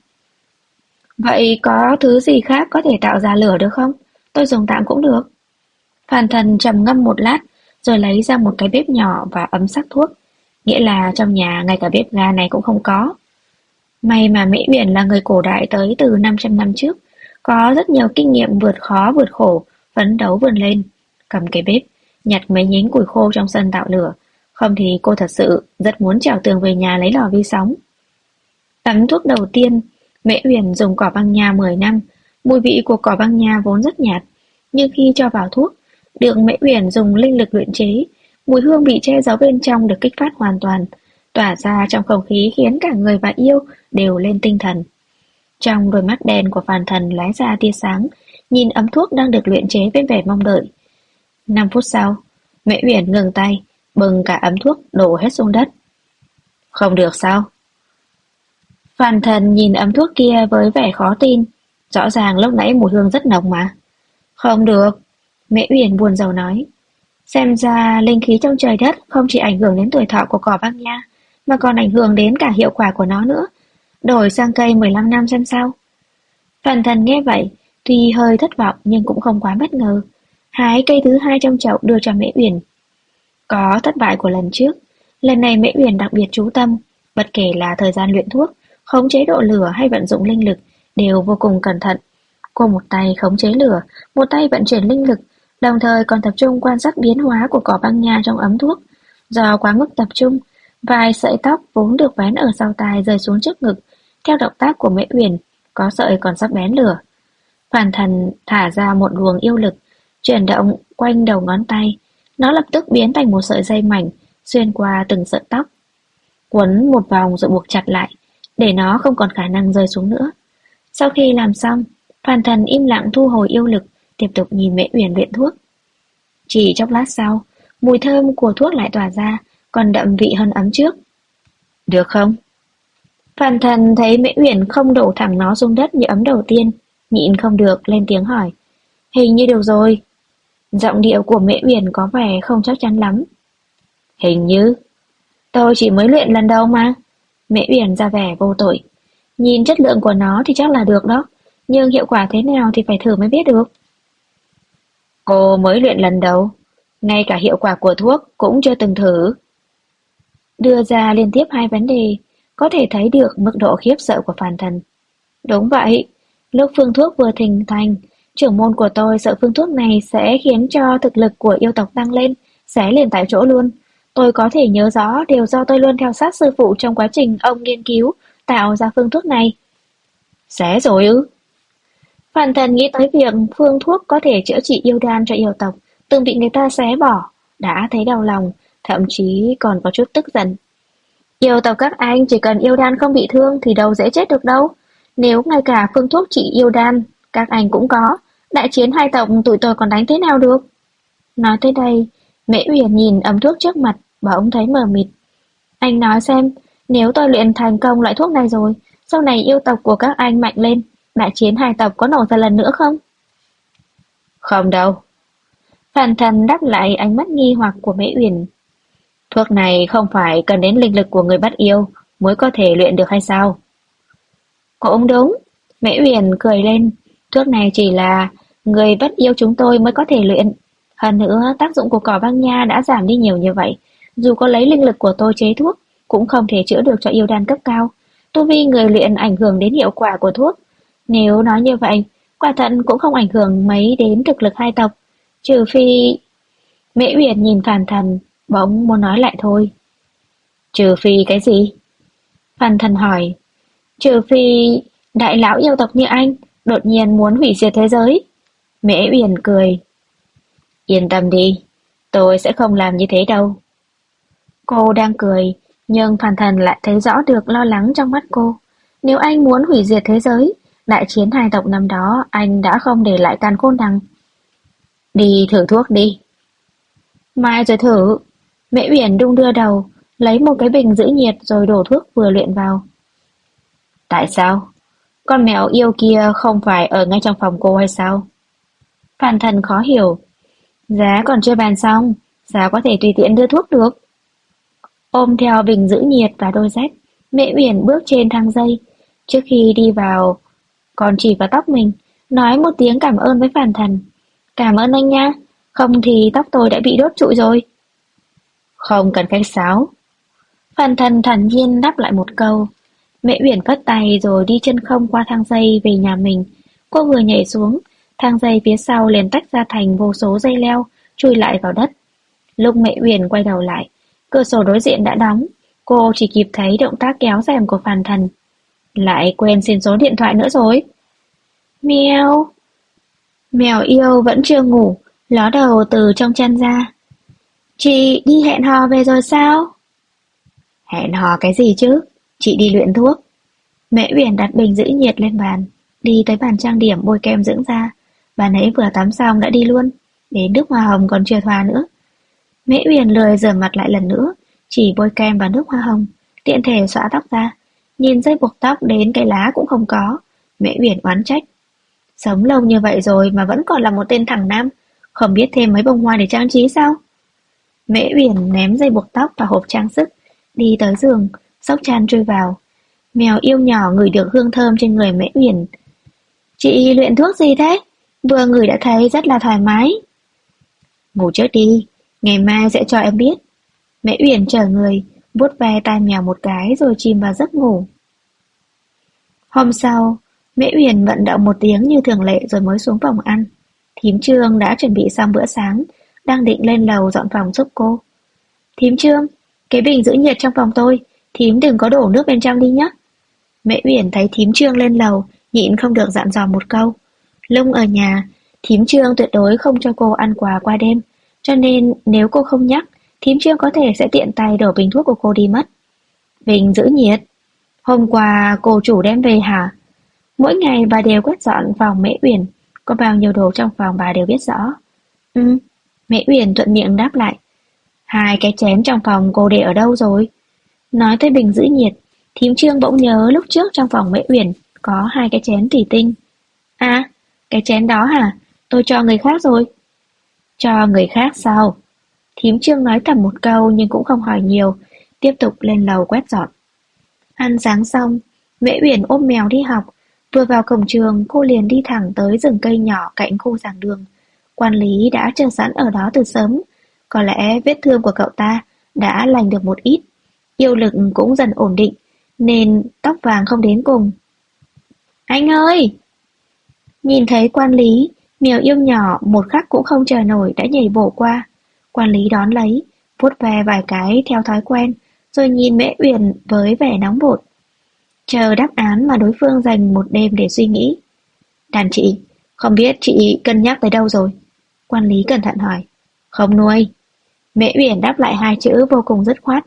Vậy có thứ gì khác có thể tạo ra lửa được không? Tôi dùng tạm cũng được. Phan Thần trầm ngâm một lát, rồi lấy ra một cái bếp nhỏ và ấm sắc thuốc. Nghĩa là trong nhà ngay cả bếp ga này cũng không có. May mà Mễ Uyển là người cổ đại tới từ 500 năm trước, có rất nhiều kinh nghiệm vượt khó vượt khổ, phấn đấu vươn lên. Cầm cái bếp, nhặt mấy nhánh củi khô trong sân tạo lửa. Không thì cô thật sự rất muốn trèo tường về nhà lấy lò vi sóng. Tắm thuốc đầu tiên, Mễ Uyển dùng cỏ băng nha 10 năm. Mùi vị của cỏ băng nha vốn rất nhạt, nhưng khi cho vào thuốc, được Mễ Uyển dùng linh lực luyện chế, mùi hương bị che giấu bên trong được kích phát hoàn toàn, tỏa ra trong không khí khiến cả người và yêu đều lên tinh thần. Trong đôi mắt đen của Phan Thần lóe ra tia sáng, nhìn ấm thuốc đang được luyện chế với vẻ mong đợi. 5 phút sau, Mễ Uyển ngừng tay, bưng cả ấm thuốc đổ hết xuống đất. Không được sao? Phan Thần nhìn ấm thuốc kia với vẻ khó tin. Rõ ràng lúc nãy mùi hương rất nồng mà. Không được, Mễ Uyển buồn rầu nói. Xem ra linh khí trong trời đất không chỉ ảnh hưởng đến tuổi thọ của cỏ băng nha, mà còn ảnh hưởng đến cả hiệu quả của nó nữa. Đổi sang cây 15 năm xem sao. Phan Thần nghe vậy, tuy hơi thất vọng nhưng cũng không quá bất ngờ. Hái cây thứ 2 trong chậu đưa cho Mễ Uyển. Có thất bại của lần trước, lần này Mễ Uyển đặc biệt chú tâm, bất kể là thời gian luyện thuốc, khống chế độ lửa hay vận dụng linh lực đều vô cùng cẩn thận. Cô một tay khống chế lửa, một tay vận chuyển linh lực, đồng thời còn tập trung quan sát biến hóa của cỏ băng nha trong ấm thuốc. Do quá mức tập trung, vài sợi tóc vốn được vén ở sau tai rơi xuống trước ngực. Theo động tác của Mễ Uyển, có sợi còn sắp bén lửa. Phàn Thần thả ra một luồng yêu lực, chuyển động quanh đầu ngón tay. Nó lập tức biến thành một sợi dây mảnh, xuyên qua từng sợi tóc, quấn một vòng rồi buộc chặt lại, để nó không còn khả năng rơi xuống nữa. Sau khi làm xong, Phàn Thần im lặng thu hồi yêu lực, tiếp tục nhìn Mễ Uyển luyện thuốc. Chỉ chốc lát sau, mùi thơm của thuốc lại tỏa ra, còn đậm vị hơn ấm trước. Được không? Phàn Thần thấy Mễ Uyển không đổ thẳng nó xuống đất như ấm đầu tiên, nhịn không được lên tiếng hỏi. Hình như được rồi. Giọng điệu của Mễ Uyển có vẻ không chắc chắn lắm. Hình như. Tôi chỉ mới luyện lần đầu mà. Mễ Uyển ra vẻ vô tội. Nhìn chất lượng của nó thì chắc là được đó, nhưng hiệu quả thế nào thì phải thử mới biết được. Cô mới luyện lần đầu, ngay cả hiệu quả của thuốc cũng chưa từng thử. Đưa ra liên tiếp hai vấn đề, có thể thấy được mức độ khiếp sợ của Phàn Thần. Đúng vậy, lúc phương thuốc vừa hình thành, trưởng môn của tôi sợ phương thuốc này sẽ khiến cho thực lực của yêu tộc tăng lên, xé liền tại chỗ luôn. Tôi có thể nhớ rõ đều do tôi luôn theo sát sư phụ trong quá trình ông nghiên cứu, tạo ra phương thuốc này. Xé rồi ư? Phàn Thần nghĩ tới việc phương thuốc có thể chữa trị yêu đan cho yêu tộc, từng bị người ta xé bỏ, đã thấy đau lòng, thậm chí còn có chút tức giận. Yêu tộc các anh chỉ cần yêu đan không bị thương thì đâu dễ chết được đâu. Nếu ngay cả phương thuốc trị yêu đan các anh cũng có, đại chiến hai tộc tụi tôi còn đánh thế nào được? Nói tới đây, Mễ Uyển nhìn ấm thuốc trước mặt, bỗng thấy mờ mịt. Anh nói xem, nếu tôi luyện thành công loại thuốc này rồi, sau này yêu tộc của các anh mạnh lên, đại chiến hai tộc có nổ ra lần nữa không? Không đâu. Phàn Thần đáp lại ánh mắt nghi hoặc của Mễ Uyển. Thuốc này không phải cần đến linh lực của người bắt yêu mới có thể luyện được hay sao? Cũng đúng. Mễ Uyển cười lên. Thuốc này chỉ là người bắt yêu chúng tôi mới có thể luyện. Hơn nữa, tác dụng của cỏ băng nha đã giảm đi nhiều như vậy. Dù có lấy linh lực của tôi chế thuốc, cũng không thể chữa được cho yêu đan cấp cao. Tu vi người luyện ảnh hưởng đến hiệu quả của thuốc. Nếu nói như vậy, quả thật cũng không ảnh hưởng mấy đến thực lực hai tộc. Trừ phi... Mễ Uyển nhìn Phàn Thần, bỗng muốn nói lại thôi. Trừ phi cái gì? Phàn Thần hỏi. Trừ phi đại lão yêu tộc như anh đột nhiên muốn hủy diệt thế giới. Mễ Uyển cười. Yên tâm đi, tôi sẽ không làm như thế đâu. Cô đang cười, nhưng Phàn Thần lại thấy rõ được lo lắng trong mắt cô. Nếu anh muốn hủy diệt thế giới, đại chiến hai tộc năm đó anh đã không để lại càn khôn đằng. Đi thử thuốc đi. Mai rồi thử. Mễ Uyển đung đưa đầu, lấy một cái bình giữ nhiệt rồi đổ thuốc vừa luyện vào. Tại sao? Con mèo yêu kia không phải ở ngay trong phòng cô hay sao? Phàn Thần khó hiểu. Giá còn chưa bàn xong, sao có thể tùy tiện đưa thuốc được? Ôm theo bình giữ nhiệt và đôi dép, Mễ Uyển bước trên thang dây. Trước khi đi vào, còn chỉ vào tóc mình, nói một tiếng cảm ơn với Phàn Thần. Cảm ơn anh nha, không thì tóc tôi đã bị đốt trụi rồi. Không cần khách sáo. Phàn Thần thản nhiên đáp lại một câu. Mễ Uyển phất tay rồi đi chân không qua thang dây về nhà mình. Cô vừa nhảy xuống, thang dây phía sau liền tách ra thành vô số dây leo, chui lại vào đất. Lúc Mễ Uyển quay đầu lại, cửa sổ đối diện đã đóng. Cô chỉ kịp thấy động tác kéo rèm của Phàn Thần. Lại quên xin số điện thoại nữa rồi. Mèo. Mèo yêu vẫn chưa ngủ, ló đầu từ trong chăn ra. Chị đi hẹn hò về rồi sao? Hẹn hò cái gì chứ? Chị đi luyện thuốc. Mễ Uyển đặt bình giữ nhiệt lên bàn, đi tới bàn trang điểm bôi kem dưỡng da. Bà nãy vừa tắm xong đã đi luôn, đến nước hoa hồng còn chưa thoa nữa. Mễ Uyển lười rửa mặt lại lần nữa, chỉ bôi kem và nước hoa hồng, tiện thể xõa tóc ra. Nhìn dây buộc tóc đến cái lá cũng không có, Mễ Uyển oán trách. Sống lâu như vậy rồi mà vẫn còn là một tên thằng nam, không biết thêm mấy bông hoa để trang trí sao? Mễ Uyển ném dây buộc tóc vào hộp trang sức, đi tới giường, xốc chăn chui vào. Mèo yêu nhỏ ngửi được hương thơm trên người Mễ Uyển. Chị luyện thuốc gì thế? Vừa ngửi đã thấy rất là thoải mái. Ngủ trước đi, ngày mai sẽ cho em biết. Mễ Uyển chờ người, vuốt ve tai mèo một cái rồi chìm vào giấc ngủ. Hôm sau, Mễ Uyển vận động một tiếng như thường lệ rồi mới xuống phòng ăn. Thím Trương đã chuẩn bị xong bữa sáng, đang định lên lầu dọn phòng giúp cô. Thím Trương, cái bình giữ nhiệt trong phòng tôi, thím đừng có đổ nước bên trong đi nhé. Mễ Uyển thấy thím Trương lên lầu, nhịn không được dặn dò một câu. Lúc ở nhà, thím Trương tuyệt đối không cho cô ăn quà qua đêm, cho nên nếu cô không nhắc, thím Trương có thể sẽ tiện tay đổ bình thuốc của cô đi mất. Bình giữ nhiệt, hôm qua cô chủ đem về hả? Mỗi ngày bà đều quét dọn phòng Mễ Uyển, có bao nhiêu đồ trong phòng bà đều biết rõ. Mễ Uyển thuận miệng đáp lại. 2 cái chén trong phòng cô để ở đâu rồi? Nói tới bình giữ nhiệt, thím Trương bỗng nhớ lúc trước trong phòng Mễ Uyển có 2 cái chén thủy tinh. À, cái chén đó hả? Tôi cho người khác rồi. Cho người khác sao? Thím Trương nói thầm một câu nhưng cũng không hỏi nhiều, tiếp tục lên lầu quét dọn. Ăn sáng xong, Mễ Uyển ôm mèo đi học. Vừa vào cổng trường, cô liền đi thẳng tới rừng cây nhỏ cạnh khu giảng đường. Quản lý đã chờ sẵn ở đó từ sớm. Có lẽ vết thương của cậu ta đã lành được một ít, yêu lực cũng dần ổn định, nên tóc vàng không đến cùng. Anh ơi! Nhìn thấy quản lý, mèo yêu nhỏ một khắc cũng không chờ nổi đã nhảy bổ qua. Quản lý đón lấy, vuốt ve vài cái theo thói quen, rồi nhìn Mễ Uyển với vẻ nóng vội. Chờ đáp án mà đối phương dành một đêm để suy nghĩ. Đàn chị, không biết chị cân nhắc tới đâu rồi? Quản lý cẩn thận hỏi. Không nuôi. Mễ Uyển đáp lại 2 chữ vô cùng dứt khoát.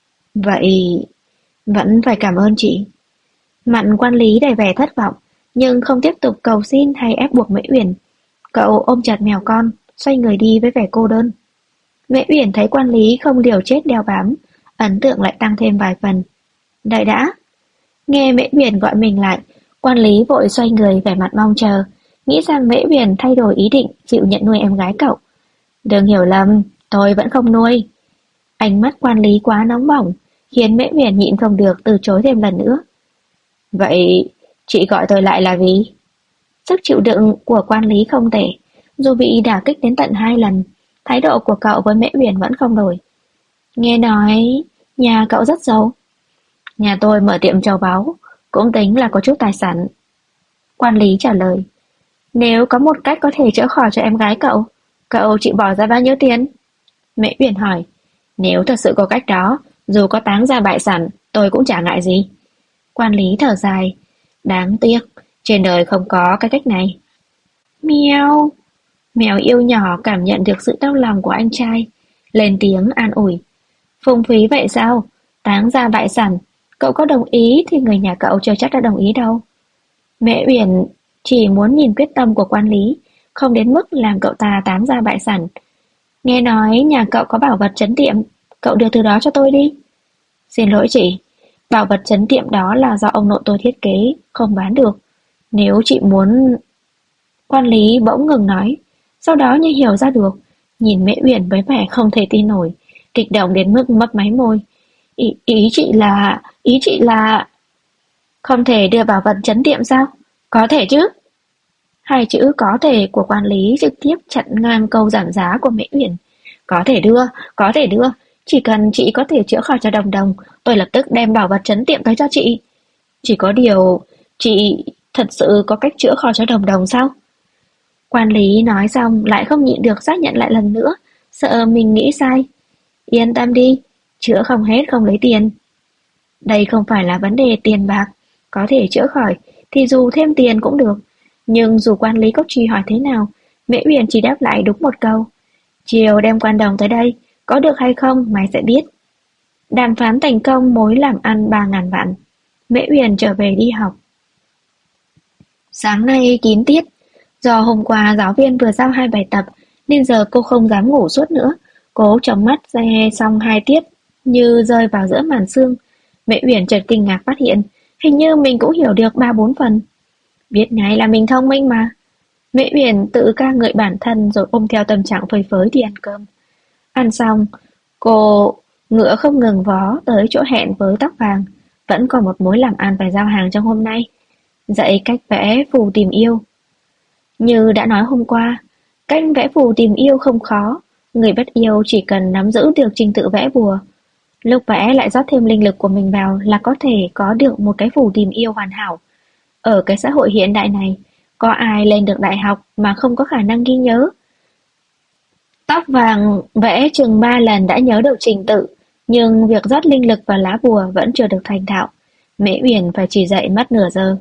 Vậy vẫn phải cảm ơn chị. Mặt quản lý đầy vẻ thất vọng, nhưng không tiếp tục cầu xin hay ép buộc Mễ Uyển. Cậu ôm chặt mèo con, xoay người đi với vẻ cô đơn. Mễ Uyển thấy quản lý không liều chết đeo bám, ấn tượng lại tăng thêm vài phần. Đợi đã. Nghe Mễ Uyển gọi mình lại, quản lý vội xoay người vẻ mặt mong chờ, nghĩ rằng Mễ Uyển thay đổi ý định chịu nhận nuôi em gái cậu. Đừng hiểu lầm, tôi vẫn không nuôi. Ánh mắt quản lý quá nóng bỏng, khiến Mễ Uyển nhịn không được từ chối thêm lần nữa. Vậy chị gọi tôi lại là vì? Sức chịu đựng của quản lý không tệ, dù bị đả kích đến tận 2 lần, thái độ của cậu với Mễ Uyển vẫn không đổi. Nghe nói nhà cậu rất giàu. Nhà tôi mở tiệm trầu báu, cũng tính là có chút tài sản. Quản lý trả lời. Nếu có một cách có thể chữa khỏi cho em gái cậu, cậu chịu bỏ ra bao nhiêu tiền? Mễ Uyển hỏi. Nếu thật sự có cách đó, dù có táng ra bại sản, tôi cũng chả ngại gì. Quản lý thở dài. Đáng tiếc, trên đời không có cái cách này. Mèo. Mèo yêu nhỏ cảm nhận được sự đau lòng của anh trai, lên tiếng an ủi. Phung phí vậy sao? Táng ra bại sản, cậu có đồng ý thì người nhà cậu chưa chắc đã đồng ý đâu. Mẹ Uyển chỉ muốn nhìn quyết tâm của quản lý, không đến mức làm cậu ta táng ra bại sản. Nghe nói nhà cậu có bảo vật trấn tiệm, cậu đưa từ đó cho tôi đi. Xin lỗi chị, bảo vật trấn tiệm đó là do ông nội tôi thiết kế, không bán được. Nếu chị muốn... Quản lý bỗng ngừng nói, sau đó như hiểu ra được, nhìn Mễ Uyển với vẻ không thể tin nổi, kích động đến mức mấp máy môi. Ý chị là... Không thể đưa bảo vật trấn tiệm sao? Có thể chứ? 2 chữ có thể của quản lý trực tiếp chặn ngang câu giảm giá của Mễ Uyển. Có thể đưa, chỉ cần chị có thể chữa khỏi cho Đồng Đồng, tôi lập tức đem bảo vật trấn tiệm tới cho chị. Chỉ có điều, chị thật sự có cách chữa khỏi cho Đồng Đồng sao? Quản lý nói xong lại không nhịn được xác nhận lại lần nữa, sợ mình nghĩ sai. Yên tâm đi, chữa không hết không lấy tiền. Đây không phải là vấn đề tiền bạc, có thể chữa khỏi thì dù thêm tiền cũng được. Nhưng dù quản lý có truy hỏi thế nào, Mễ Uyển chỉ đáp lại đúng một câu. Chiều đem Quan Đồng tới đây, có được hay không mày sẽ biết. Đàm phán thành công mối làm ăn 3.000 vạn. Mễ Uyển trở về đi học. Sáng nay kín tiết, do hôm qua giáo viên vừa giao 2 bài tập nên giờ cô không dám ngủ suốt nữa. Cố chống mắt nghe xong 2 tiết như rơi vào giữa màn sương. Mễ Uyển chợt kinh ngạc phát hiện hình như mình cũng hiểu được 3-4 phần. Biết ngay là mình thông minh mà. Mễ Uyển tự ca ngợi bản thân rồi ôm theo tâm trạng phơi phới đi ăn cơm. Ăn xong, cô ngựa không ngừng vó tới chỗ hẹn với tóc vàng. Vẫn còn một mối làm ăn phải giao hàng trong hôm nay. Dạy cách vẽ phù tìm yêu. Như đã nói hôm qua, cách vẽ phù tìm yêu không khó. Người bắt yêu chỉ cần nắm giữ được trình tự vẽ bùa. Lúc vẽ lại rót thêm linh lực của mình vào là có thể có được một cái phù tìm yêu hoàn hảo. Ở cái xã hội hiện đại này, có ai lên được đại học mà không có khả năng ghi nhớ? Tóc vàng vẽ chừng 3 lần đã nhớ được trình tự, nhưng việc rót linh lực vào lá bùa vẫn chưa được thành thạo. Mễ Uyển phải chỉ dạy mất nửa giờ.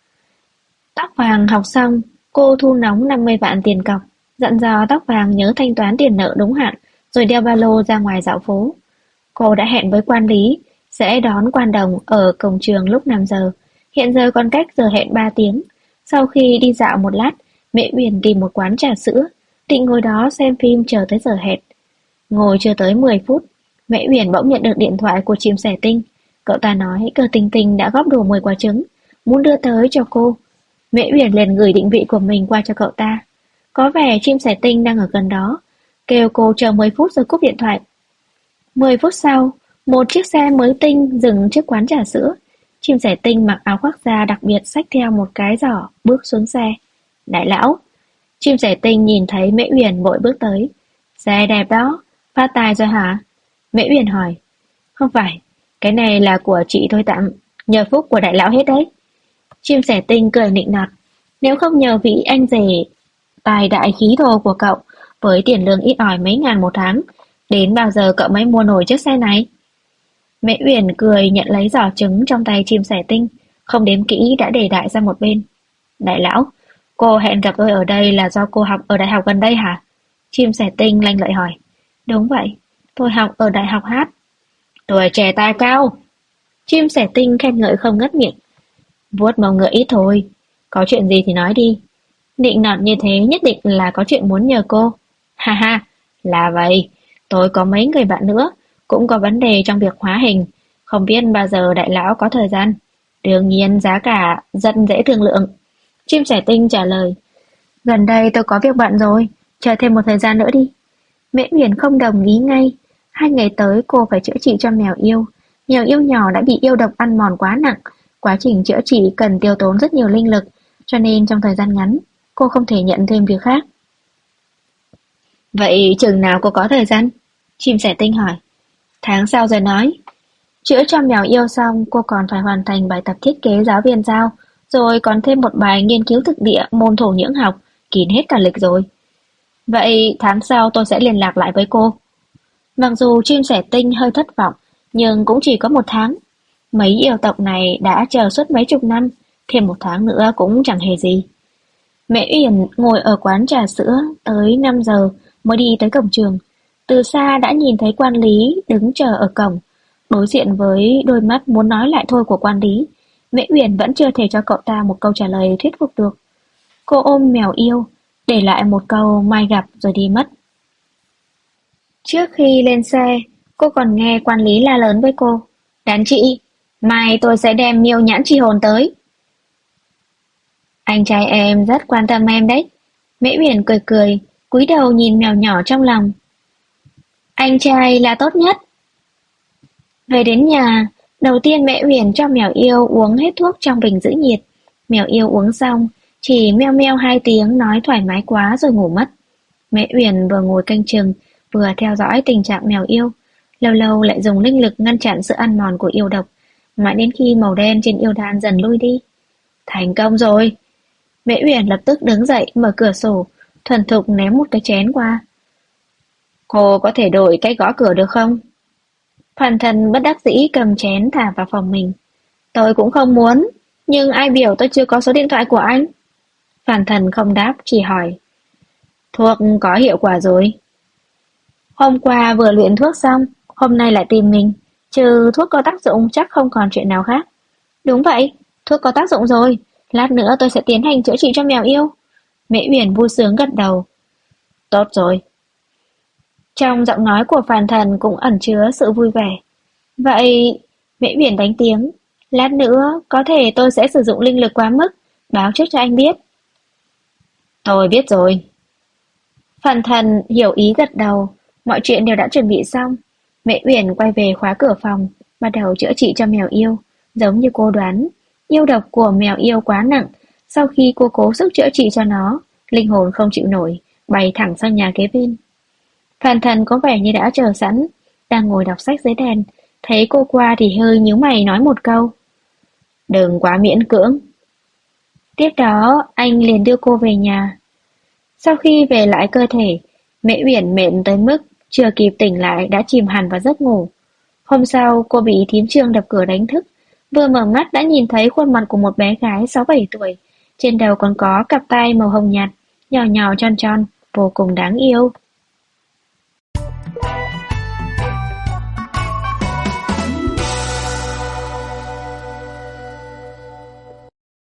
Tóc vàng học xong, cô thu nóng 50 vạn tiền cọc, dặn dò Tóc vàng nhớ thanh toán tiền nợ đúng hạn, rồi đeo ba lô ra ngoài dạo phố. Cô đã hẹn với quan lý sẽ đón quan đồng ở cổng trường lúc 5 giờ. Hiện giờ còn cách giờ hẹn 3 tiếng. Sau khi đi dạo một lát, Mễ Uyển tìm một quán trà sữa, định ngồi đó xem phim chờ tới giờ hẹn. Ngồi chưa tới 10 phút, Mễ Uyển bỗng nhận được điện thoại của Chim Sẻ Tinh. Cậu ta nói Cờ Tình Tình đã góp đủ 10 quả trứng, muốn đưa tới cho cô. Mễ Uyển liền gửi định vị của mình qua cho cậu ta. Có vẻ Chim Sẻ Tinh đang ở gần đó, kêu cô chờ 10 phút rồi cúp điện thoại. 10 phút sau, một chiếc xe mới tinh dừng trước quán trà sữa. Chim Sẻ Tinh mặc áo khoác da đặc biệt xách theo một cái giỏ bước xuống xe. Đại lão. Chim Sẻ Tinh nhìn thấy Mễ Uyển vội bước tới. Xe đẹp đó, phát tài rồi hả? Mễ Uyển hỏi. Không phải, cái này là của chị tôi tặng, nhờ phúc của đại lão hết đấy. Chim Sẻ Tinh cười nịnh nọt. Nếu không nhờ vị anh rể tài đại khí thô của cậu, với tiền lương ít ỏi mấy ngàn một tháng, đến bao giờ cậu mới mua nổi chiếc xe này? Mễ Uyển cười nhận lấy giỏ trứng trong tay Chim Sẻ Tinh, không đếm kỹ đã để đại ra một bên. Đại lão, cô hẹn gặp tôi ở đây là do cô học ở đại học gần đây hả? Chim Sẻ Tinh lanh lợi hỏi. Đúng vậy, tôi học ở đại học hát. Tuổi trẻ tài cao. Chim Sẻ Tinh khen ngợi không ngớt miệng. Vuốt mông ngựa ít thôi, có chuyện gì thì nói đi. Nịnh nọt như thế nhất định là có chuyện muốn nhờ cô. Ha ha, là vậy, tôi có mấy người bạn nữa, cũng có vấn đề trong việc hóa hình, không biết bao giờ đại lão có thời gian. Đương nhiên giá cả rất dễ thương lượng. Chim Sẻ Tinh trả lời. Gần đây tôi có việc bận rồi, chờ thêm một thời gian nữa đi. Mễ Uyển không đồng ý ngay. 2 ngày tới cô phải chữa trị cho mèo yêu. Mèo yêu nhỏ đã bị yêu độc ăn mòn quá nặng. Quá trình chữa trị cần tiêu tốn rất nhiều linh lực, cho nên trong thời gian ngắn, cô không thể nhận thêm việc khác. Vậy chừng nào cô có thời gian? Chim Sẻ Tinh hỏi. Tháng sau rồi nói. Chữa cho mèo yêu xong, cô còn phải hoàn thành bài tập thiết kế giáo viên giao, rồi còn thêm một bài nghiên cứu thực địa môn thổ nhưỡng học, kín hết cả lịch rồi. Vậy tháng sau tôi sẽ liên lạc lại với cô. Mặc dù Chim Sẻ Tinh hơi thất vọng, nhưng cũng chỉ có 1 tháng. Mấy yêu tộc này đã chờ suốt mấy chục năm, thêm 1 tháng nữa cũng chẳng hề gì. Mẹ Uyển ngồi ở quán trà sữa tới 5 giờ mới đi tới cổng trường. Từ xa đã nhìn thấy quan lý đứng chờ ở cổng. Đối diện với đôi mắt muốn nói lại thôi của quan lý, Mễ Uyển vẫn chưa thể cho cậu ta một câu trả lời thuyết phục được. Cô ôm mèo yêu, để lại một câu mai gặp rồi đi mất. Trước khi lên xe, cô còn nghe quan lý la lớn với cô. Đàn chị, mai tôi sẽ đem miêu nhãn chi hồn tới. Anh trai em rất quan tâm em đấy. Mễ Uyển cười cười, cúi đầu nhìn mèo nhỏ trong lòng. Anh trai là tốt nhất. Về đến nhà, đầu tiên Mễ Uyển cho mèo yêu uống hết thuốc trong bình giữ nhiệt. Mèo yêu uống xong, chỉ meo meo 2 tiếng nói thoải mái quá rồi ngủ mất. Mễ Uyển vừa ngồi canh chừng, vừa theo dõi tình trạng mèo yêu. Lâu lâu lại dùng linh lực ngăn chặn sự ăn mòn của yêu độc, mãi đến khi màu đen trên yêu đan dần lui đi. Thành công rồi! Mễ Uyển lập tức đứng dậy mở cửa sổ, thuần thục ném một cái chén qua. Cô có thể đổi cách gõ cửa được không? Phàn Thần bất đắc dĩ cầm chén thả vào phòng mình. Tôi cũng không muốn, nhưng ai biểu tôi chưa có số điện thoại của anh? Phàn Thần không đáp, chỉ hỏi. Thuốc có hiệu quả rồi. Hôm qua vừa luyện thuốc xong, hôm nay lại tìm mình. Trừ thuốc có tác dụng chắc không còn chuyện nào khác. Đúng vậy, thuốc có tác dụng rồi. Lát nữa tôi sẽ tiến hành chữa trị cho mèo yêu. Mễ Uyển vui sướng gật đầu. Tốt rồi. Trong giọng nói của Phàn Thần cũng ẩn chứa sự vui vẻ. Vậy, Mễ Uyển đánh tiếng. Lát nữa, có thể tôi sẽ sử dụng linh lực quá mức, báo trước cho anh biết. Tôi biết rồi. Phàn Thần hiểu ý gật đầu, mọi chuyện đều đã chuẩn bị xong. Mễ Uyển quay về khóa cửa phòng, bắt đầu chữa trị cho mèo yêu. Giống như cô đoán, yêu độc của mèo yêu quá nặng. Sau khi cô cố sức chữa trị cho nó, linh hồn không chịu nổi, bay thẳng sang nhà kế bên. Phàn Thần có vẻ như đã chờ sẵn, đang ngồi đọc sách dưới đèn, thấy cô qua thì hơi nhíu mày nói một câu. Đừng quá miễn cưỡng. Tiếp đó, anh liền đưa cô về nhà. Sau khi về lại cơ thể, Mễ Uyển mệt tới mức chưa kịp tỉnh lại đã chìm hẳn vào giấc ngủ. Hôm sau, cô bị thím Trương đập cửa đánh thức. Vừa mở mắt đã nhìn thấy khuôn mặt của một bé gái 6-7 tuổi. Trên đầu còn có cặp tai màu hồng nhạt, nhỏ nhỏ tròn tròn, vô cùng đáng yêu.